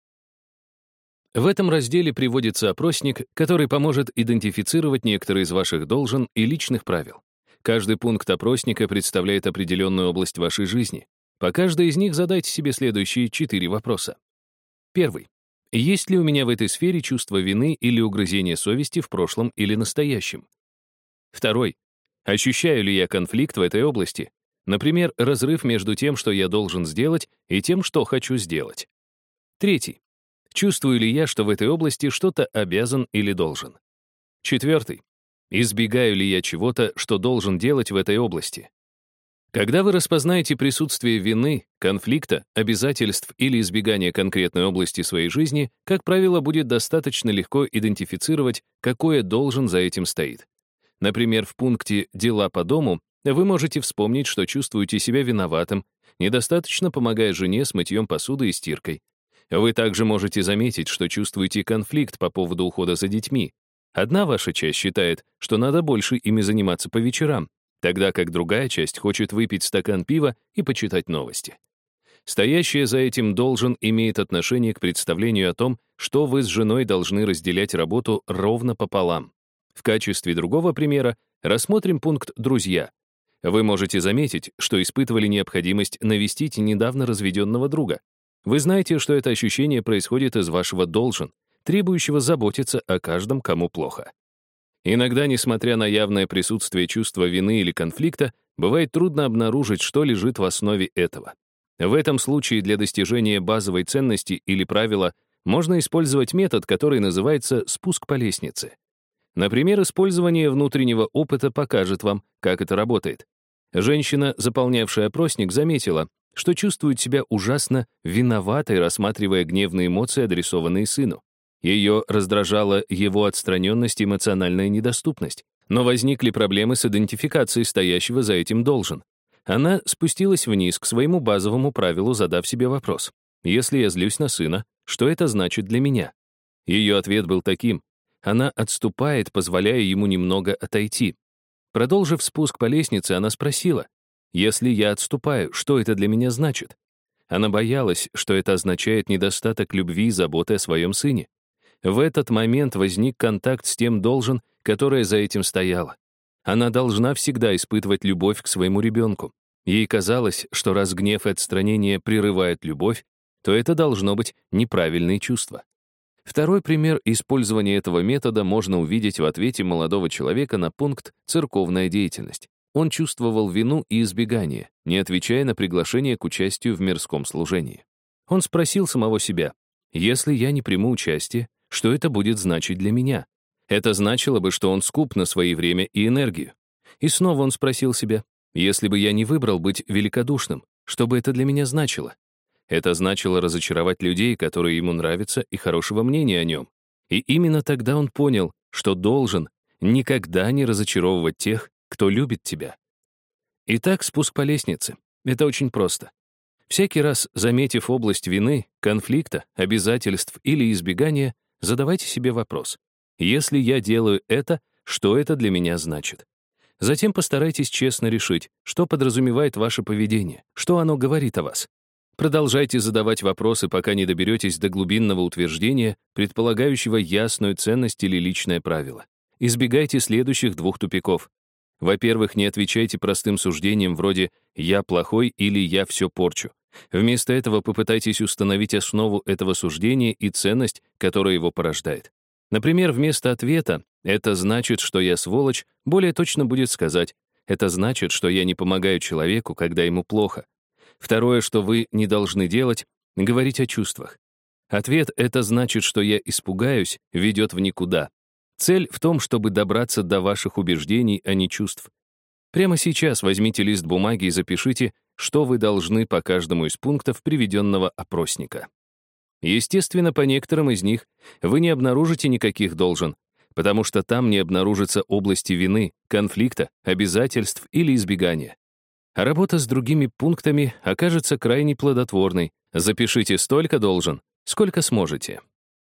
В этом разделе приводится опросник, который поможет идентифицировать некоторые из ваших должен и личных правил. Каждый пункт опросника представляет определенную область вашей жизни. По каждой из них задайте себе следующие 4 вопроса. Первый. Есть ли у меня в этой сфере чувство вины или угрызение совести в прошлом или настоящем? Второй. Ощущаю ли я конфликт в этой области? Например, разрыв между тем, что я должен сделать, и тем, что хочу сделать. Третий. Чувствую ли я, что в этой области что-то обязан или должен? Четвертый. Избегаю ли я чего-то, что должен делать в этой области? Когда вы распознаете присутствие вины, конфликта, обязательств или избегания конкретной области своей жизни, как правило, будет достаточно легко идентифицировать, какое должен за этим стоит. Например, в пункте «Дела по дому» вы можете вспомнить, что чувствуете себя виноватым, недостаточно помогая жене с мытьем посуды и стиркой. Вы также можете заметить, что чувствуете конфликт по поводу ухода за детьми. Одна ваша часть считает, что надо больше ими заниматься по вечерам, тогда как другая часть хочет выпить стакан пива и почитать новости. Стоящее за этим «должен» имеет отношение к представлению о том, что вы с женой должны разделять работу ровно пополам. В качестве другого примера рассмотрим пункт «Друзья». Вы можете заметить, что испытывали необходимость навестить недавно разведенного друга. Вы знаете, что это ощущение происходит из вашего «должен», требующего заботиться о каждом, кому плохо. Иногда, несмотря на явное присутствие чувства вины или конфликта, бывает трудно обнаружить, что лежит в основе этого. В этом случае для достижения базовой ценности или правила можно использовать метод, который называется «спуск по лестнице». Например, использование внутреннего опыта покажет вам, как это работает. Женщина, заполнявшая опросник, заметила, что чувствует себя ужасно виноватой, рассматривая гневные эмоции, адресованные сыну. Ее раздражала его отстраненность и эмоциональная недоступность. Но возникли проблемы с идентификацией стоящего за этим «должен». Она спустилась вниз к своему базовому правилу, задав себе вопрос: «Если я злюсь на сына, что это значит для меня?» Ее ответ был таким: она отступает, позволяя ему немного отойти. Продолжив спуск по лестнице, она спросила: «Если я отступаю, что это для меня значит?» Она боялась, что это означает недостаток любви и заботы о своем сыне. В этот момент возник контакт с тем «должен», которое за этим стояло. Она должна всегда испытывать любовь к своему ребенку. Ей казалось, что раз гнев и отстранение прерывают любовь, то это должно быть неправильные чувства. Второй пример использования этого метода можно увидеть в ответе молодого человека на пункт «Церковная деятельность». Он чувствовал вину и избегание, не отвечая на приглашение к участию в мирском служении. Он спросил самого себя: «Если я не приму участие, что это будет значить для меня?» Это значило бы, что он скуп на свое время и энергию. И снова он спросил себя: «Если бы я не выбрал быть великодушным, что бы это для меня значило?» Это значило разочаровать людей, которые ему нравятся, и хорошего мнения о нем. И именно тогда он понял, что должен никогда не разочаровывать тех, кто любит тебя. Итак, спуск по лестнице. Это очень просто. Всякий раз, заметив область вины, конфликта, обязательств или избегания, задавайте себе вопрос: «Если я делаю это, что это для меня значит?» Затем постарайтесь честно решить, что подразумевает ваше поведение, что оно говорит о вас. Продолжайте задавать вопросы, пока не доберетесь до глубинного утверждения, предполагающего ясную ценность или личное правило. Избегайте следующих 2 тупиков. Во-первых, не отвечайте простым суждениям вроде «я плохой» или «я все порчу». Вместо этого попытайтесь установить основу этого суждения и ценность, которая его порождает. Например, вместо ответа «это значит, что я сволочь» более точно будет сказать «это значит, что я не помогаю человеку, когда ему плохо». Второе, что вы не должны делать — говорить о чувствах. Ответ «это значит, что я испугаюсь» ведет в никуда. Цель в том, чтобы добраться до ваших убеждений, а не чувств. Прямо сейчас возьмите лист бумаги и запишите, что вы должны по каждому из пунктов приведенного опросника. Естественно, по некоторым из них вы не обнаружите никаких «должен», потому что там не обнаружится области вины, конфликта, обязательств или избегания. А работа с другими пунктами окажется крайне плодотворной. Запишите столько «должен», сколько сможете.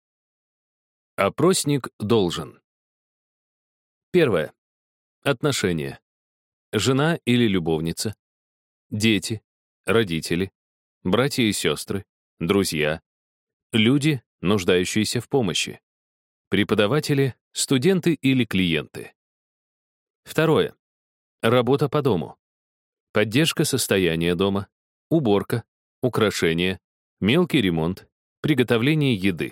Опросник «должен». Первое. Отношения. Жена или любовница. Дети. Родители. братья и сестры, друзья, люди, нуждающиеся в помощи, преподаватели, студенты или клиенты. Второе. Работа по дому. Поддержка состояния дома, уборка, украшения, мелкий ремонт, приготовление еды.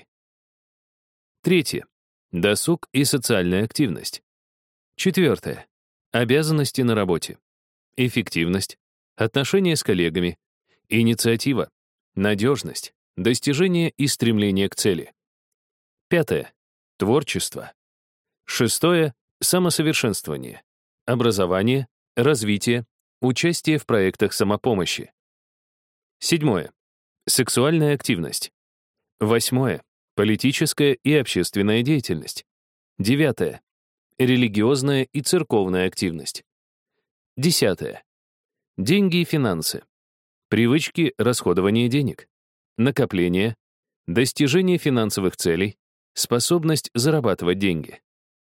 Третье. Досуг и социальная активность. Четвертое. Обязанности на работе. Эффективность, отношения с коллегами, инициатива, надежность, достижение и стремление к цели. Пятое. Творчество. Шестое. Самосовершенствование. Образование, развитие, участие в проектах самопомощи. Седьмое. Сексуальная активность. Восьмое. Политическая и общественная деятельность. Девятое. Религиозная и церковная активность. Десятое. Деньги и финансы. Привычки расходования денег. Накопление. Достижение финансовых целей. Способность зарабатывать деньги.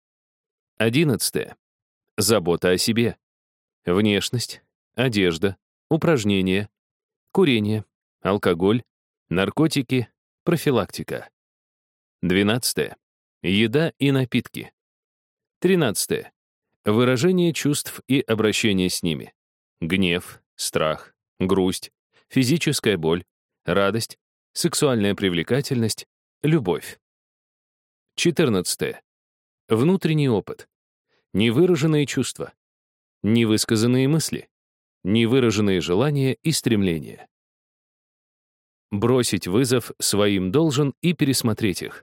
11. Забота о себе. Внешность, одежда, упражнения, курение, алкоголь, наркотики, профилактика. 12. Еда и напитки. 13. Выражение чувств и обращение с ними. Гнев, страх, грусть, физическая боль, радость, сексуальная привлекательность, любовь. 14. Внутренний опыт. Невыраженные чувства. Невысказанные мысли. Невыраженные желания и стремления. Бросить вызов своим должен и пересмотреть их.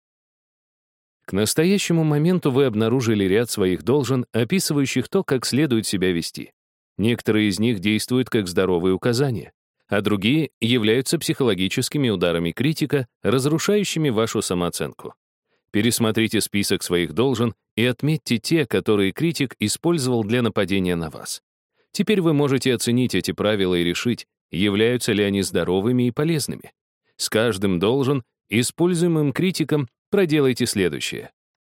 К настоящему моменту вы обнаружили ряд своих должен, описывающих то, как следует себя вести. Некоторые из них действуют как здоровые указания, а другие являются психологическими ударами критика, разрушающими вашу самооценку. Пересмотрите список своих должен и отметьте те, которые критик использовал для нападения на вас. Теперь вы можете оценить эти правила и решить, являются ли они здоровыми и полезными. С каждым должен, используемым критиком, проделайте следующее.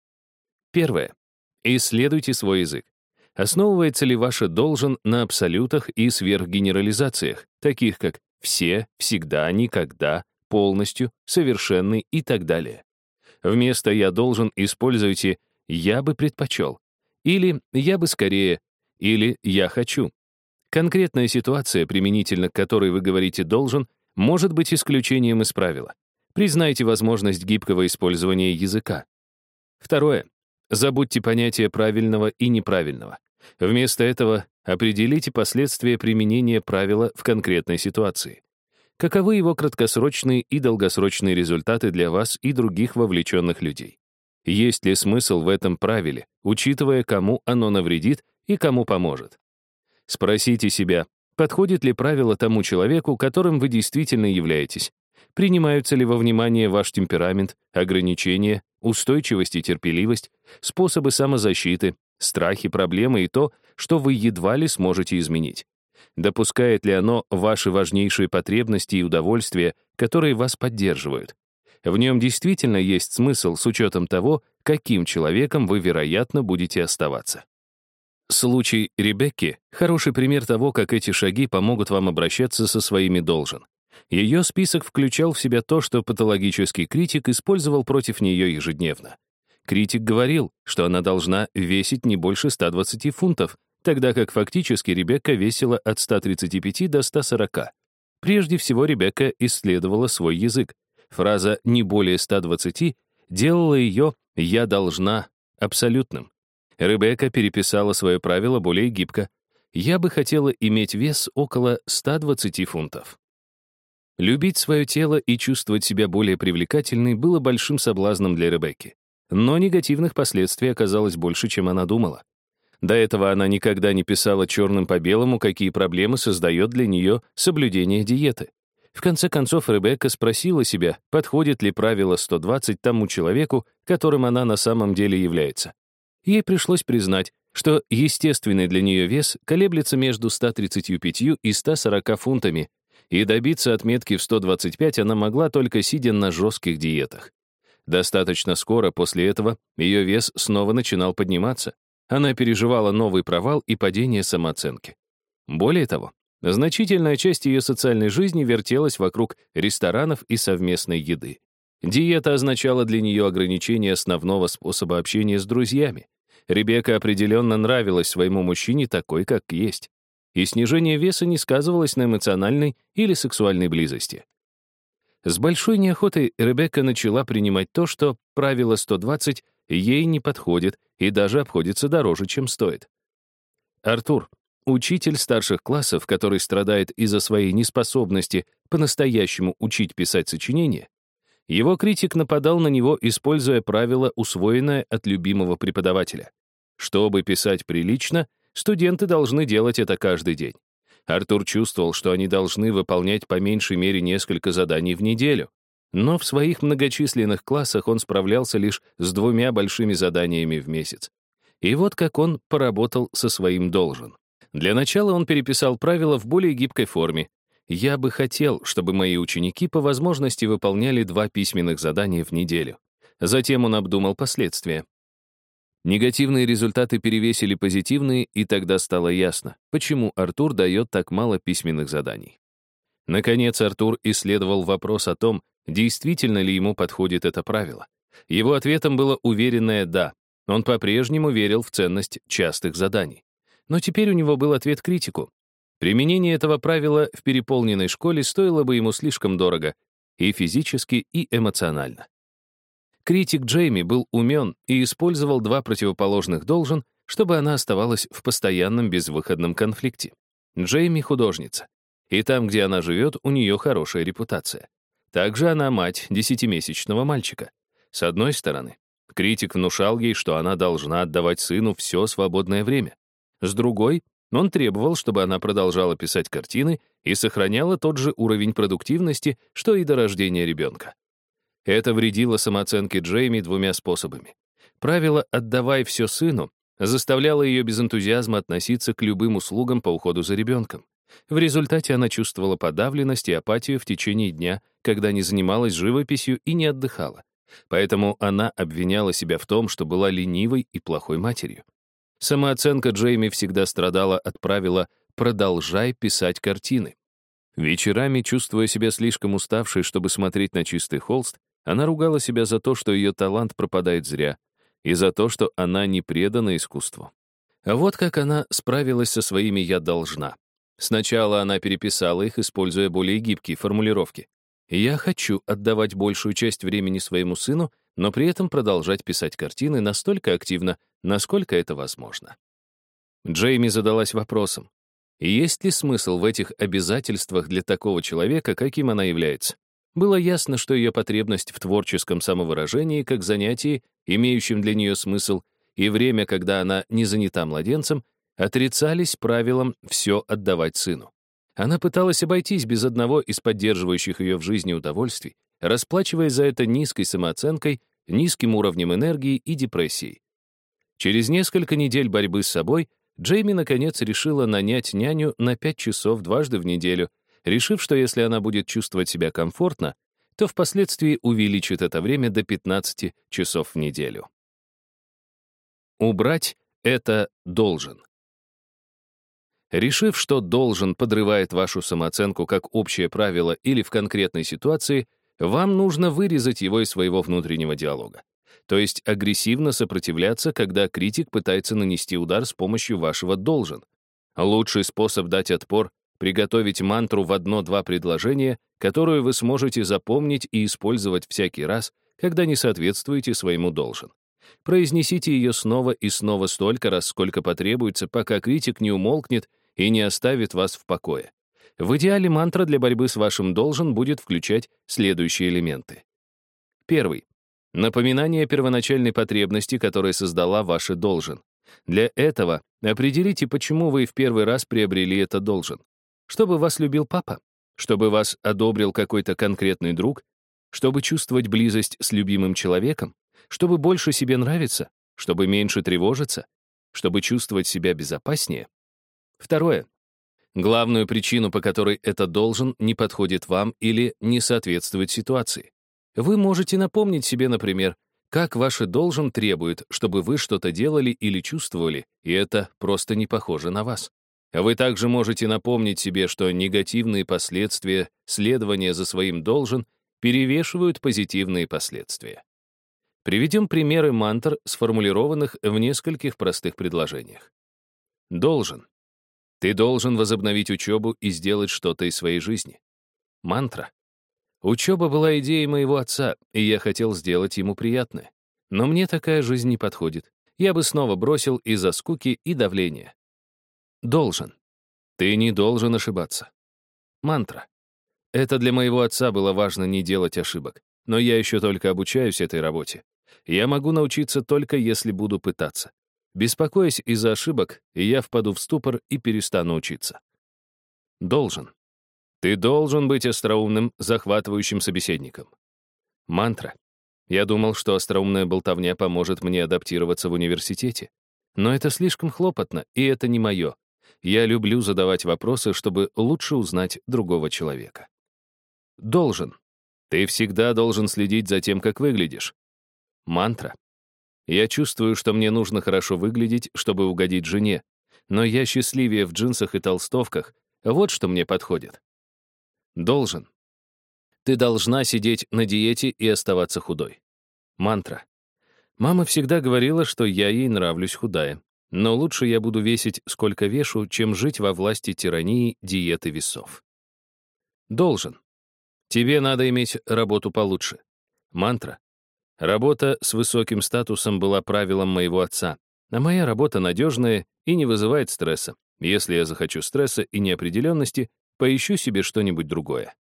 Первое. Исследуйте свой язык. Основывается ли ваше должен на абсолютах и сверхгенерализациях, таких как «все», «всегда», «никогда», «полностью», «совершенный» и так далее. Вместо «я должен» используйте «я бы предпочел» или «я бы скорее» или «я хочу». Конкретная ситуация, применительно к которой вы говорите «должен», может быть исключением из правила. Признайте возможность гибкого использования языка. Второе. Забудьте понятие правильного и неправильного. Вместо этого определите последствия применения правила в конкретной ситуации. Каковы его краткосрочные и долгосрочные результаты для вас и других вовлеченных людей? Есть ли смысл в этом правиле, учитывая, кому оно навредит и кому поможет? Спросите себя, подходит ли правило тому человеку, которым вы действительно являетесь? Принимаются ли во внимание ваш темперамент, ограничения, устойчивость и терпеливость, способы самозащиты, страхи, проблемы и то, что вы едва ли сможете изменить? Допускает ли оно ваши важнейшие потребности и удовольствия, которые вас поддерживают? В нем действительно есть смысл с учетом того, каким человеком вы, вероятно, будете оставаться. Случай Ребекки — хороший пример того, как эти шаги помогут вам обращаться со своими должен. Ее список включал в себя то, что патологический критик использовал против нее ежедневно. Критик говорил, что она должна весить не больше 120 фунтов, тогда как фактически Ребекка весила от 135 до 140. Прежде всего, Ребекка исследовала свой язык. Фраза «не более 120» делала ее «я должна» абсолютным. Ребекка переписала свое правило более гибко. «Я бы хотела иметь вес около 120 фунтов». Любить свое тело и чувствовать себя более привлекательной было большим соблазном для Ребекки. Но негативных последствий оказалось больше, чем она думала. До этого она никогда не писала черным по белому, какие проблемы создает для нее соблюдение диеты. В конце концов, Ребекка спросила себя, подходит ли правило 120 тому человеку, которым она на самом деле является. Ей пришлось признать, что естественный для нее вес колеблется между 135 и 140 фунтами, и добиться отметки в 125 она могла только сидя на жестких диетах. Достаточно скоро после этого ее вес снова начинал подниматься. Она переживала новый провал и падение самооценки. Более того, Значительная часть ее социальной жизни вертелась вокруг ресторанов и совместной еды. Диета означала для нее ограничение основного способа общения с друзьями. Ребекка определенно нравилась своему мужчине такой, как есть. И снижение веса не сказывалось на эмоциональной или сексуальной близости. С большой неохотой Ребекка начала принимать то, что правило 120 ей не подходит и даже обходится дороже, чем стоит. Артур, учитель старших классов, который страдает из-за своей неспособности по-настоящему учить писать сочинения, его критик нападал на него, используя правило, усвоенное от любимого преподавателя. Чтобы писать прилично, студенты должны делать это каждый день. Артур чувствовал, что они должны выполнять по меньшей мере несколько заданий в неделю. Но в своих многочисленных классах он справлялся лишь с 2 большими заданиями в месяц. И вот как он поработал со своим должен. Для начала он переписал правила в более гибкой форме. «Я бы хотел, чтобы мои ученики по возможности выполняли 2 письменных задания в неделю». Затем он обдумал последствия. Негативные результаты перевесили позитивные, и тогда стало ясно, почему Артур дает так мало письменных заданий. Наконец, Артур исследовал вопрос о том, действительно ли ему подходит это правило. Его ответом было уверенное «да». Он по-прежнему верил в ценность частых заданий. Но теперь у него был ответ критику. Применение этого правила в переполненной школе стоило бы ему слишком дорого и физически, и эмоционально. Критик Джейми был умен и использовал 2 противоположных должен, чтобы она оставалась в постоянном безвыходном конфликте. Джейми — художница, и там, где она живет, у нее хорошая репутация. Также она мать 10-месячного мальчика. С одной стороны, критик внушал ей, что она должна отдавать сыну все свободное время. С другой, он требовал, чтобы она продолжала писать картины и сохраняла тот же уровень продуктивности, что и до рождения ребенка. Это вредило самооценке Джейми 2 способами. Правило «отдавай все сыну» заставляло ее без энтузиазма относиться к любым услугам по уходу за ребенком. В результате она чувствовала подавленность и апатию в течение дня, когда не занималась живописью и не отдыхала. Поэтому она обвиняла себя в том, что была ленивой и плохой матерью. Самооценка Джейми всегда страдала от правила «продолжай писать картины». Вечерами, чувствуя себя слишком уставшей, чтобы смотреть на чистый холст, она ругала себя за то, что ее талант пропадает зря, и за то, что она не предана искусству. А вот как она справилась со своими «я должна». Сначала она переписала их, используя более гибкие формулировки. «Я хочу отдавать большую часть времени своему сыну, но при этом продолжать писать картины настолько активно, насколько это возможно». Джейми задалась вопросом, есть ли смысл в этих обязательствах для такого человека, каким она является? Было ясно, что ее потребность в творческом самовыражении как занятии, имеющем для нее смысл, и время, когда она не занята младенцем, отрицались правилом «все отдавать сыну». Она пыталась обойтись без одного из поддерживающих ее в жизни удовольствий, расплачиваясь за это низкой самооценкой, низким уровнем энергии и депрессией. Через несколько недель борьбы с собой Джейми, наконец, решила нанять няню на 5 часов дважды в неделю, решив, что если она будет чувствовать себя комфортно, то впоследствии увеличит это время до 15 часов в неделю. Убрать это должен. Решив, что должен подрывает вашу самооценку как общее правило или в конкретной ситуации, вам нужно вырезать его из своего внутреннего диалога. То есть агрессивно сопротивляться, когда критик пытается нанести удар с помощью вашего «должен». Лучший способ дать отпор — приготовить мантру в 1-2 предложения, которую вы сможете запомнить и использовать всякий раз, когда не соответствуете своему «должен». Произнесите ее снова и снова столько раз, сколько потребуется, пока критик не умолкнет и не оставит вас в покое. В идеале мантра для борьбы с вашим «должен» будет включать следующие элементы. Первый. Напоминание первоначальной потребности, которая создала ваше «должен». Для этого определите, почему вы в первый раз приобрели это «должен». Чтобы вас любил папа? Чтобы вас одобрил какой-то конкретный друг? Чтобы чувствовать близость с любимым человеком? Чтобы больше себе нравиться? Чтобы меньше тревожиться? Чтобы чувствовать себя безопаснее? Второе. Главную причину, по которой это «должен» не подходит вам или не соответствует ситуации. Вы можете напомнить себе, например, как ваше «должен» требует, чтобы вы что-то делали или чувствовали, и это просто не похоже на вас. Вы также можете напомнить себе, что негативные последствия следования за своим должен перевешивают позитивные последствия. Приведем примеры мантр, сформулированных в нескольких простых предложениях. Должен. Ты должен возобновить учебу и сделать что-то из своей жизни. Мантра. Учеба была идеей моего отца, и я хотел сделать ему приятное. Но мне такая жизнь не подходит. Я бы снова бросил из-за скуки и давления. Должен. Ты не должен ошибаться. Мантра. Это для моего отца было важно не делать ошибок. Но я еще только обучаюсь этой работе. Я могу научиться только если буду пытаться. Беспокоясь из-за ошибок, я впаду в ступор и перестану учиться. Должен. Ты должен быть остроумным, захватывающим собеседником. Мантра. Я думал, что остроумная болтовня поможет мне адаптироваться в университете. Но это слишком хлопотно, и это не мое. Я люблю задавать вопросы, чтобы лучше узнать другого человека. Должен. Ты всегда должен следить за тем, как выглядишь. Мантра. Я чувствую, что мне нужно хорошо выглядеть, чтобы угодить жене, но я счастливее в джинсах и толстовках. Вот что мне подходит. Должен. Ты должна сидеть на диете и оставаться худой. Мантра. Мама всегда говорила, что я ей нравлюсь худая, но лучше я буду весить, сколько вешу, чем жить во власти тирании диеты весов. Должен. Тебе надо иметь работу получше. Мантра. Работа с высоким статусом была правилом моего отца, а моя работа надежная и не вызывает стресса. Если я захочу стресса и неопределенности, поищу себе что-нибудь другое.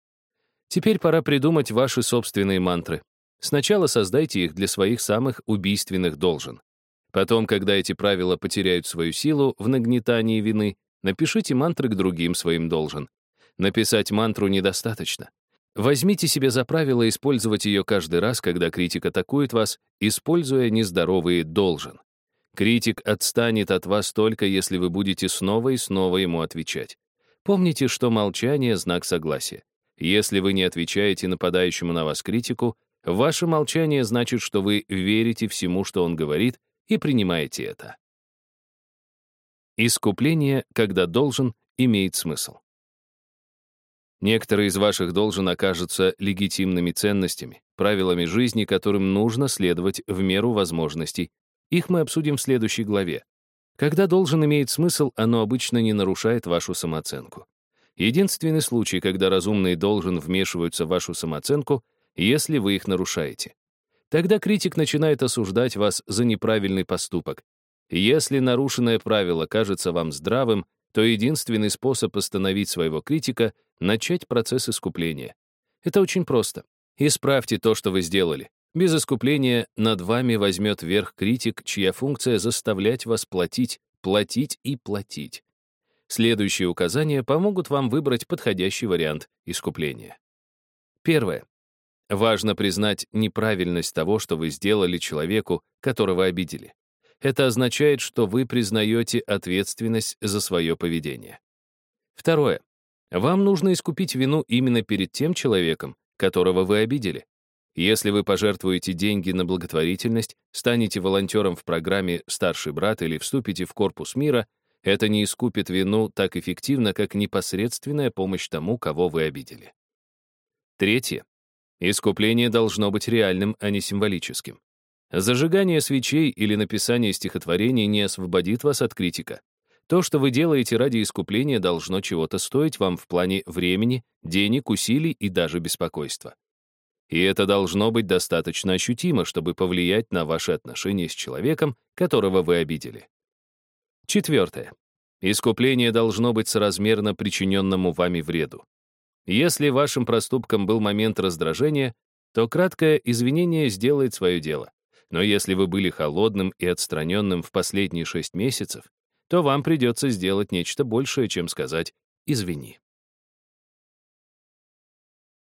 Теперь пора придумать ваши собственные мантры. Сначала создайте их для своих самых убийственных должен. Потом, когда эти правила потеряют свою силу в нагнетании вины, напишите мантры к другим своим должен. Написать мантру недостаточно. Возьмите себе за правило использовать ее каждый раз, когда критик атакует вас, используя нездоровые должен. Критик отстанет от вас только, если вы будете снова и снова ему отвечать. Помните, что молчание — знак согласия. Если вы не отвечаете нападающему на вас критику, ваше молчание значит, что вы верите всему, что он говорит, и принимаете это. Искупление, когда должен, имеет смысл. Некоторые из ваших должен окажутся легитимными ценностями, правилами жизни, которым нужно следовать в меру возможностей. Их мы обсудим в следующей главе. Когда должен имеет смысл, оно обычно не нарушает вашу самооценку. Единственный случай, когда разумные должен вмешиваются в вашу самооценку, если вы их нарушаете. Тогда критик начинает осуждать вас за неправильный поступок. Если нарушенное правило кажется вам здравым, то единственный способ остановить своего критика — начать процесс искупления. Это очень просто. Исправьте то, что вы сделали. Без искупления над вами возьмет верх критик, чья функция — заставлять вас платить, платить и платить. Следующие указания помогут вам выбрать подходящий вариант искупления. Первое. Важно признать неправильность того, что вы сделали человеку, которого обидели. Это означает, что вы признаете ответственность за свое поведение. Второе. Вам нужно искупить вину именно перед тем человеком, которого вы обидели. Если вы пожертвуете деньги на благотворительность, станете волонтером в программе «Старший брат» или вступите в корпус мира, это не искупит вину так эффективно, как непосредственная помощь тому, кого вы обидели. Третье. Искупление должно быть реальным, а не символическим. Зажигание свечей или написание стихотворений не освободит вас от критика. То, что вы делаете ради искупления, должно чего-то стоить вам в плане времени, денег, усилий и даже беспокойства. И это должно быть достаточно ощутимо, чтобы повлиять на ваши отношения с человеком, которого вы обидели. Четвертое. Искупление должно быть соразмерно причиненному вами вреду. Если вашим проступком был момент раздражения, то краткое извинение сделает свое дело. Но если вы были холодным и отстраненным в последние 6 месяцев, то вам придется сделать нечто большее, чем сказать «извини».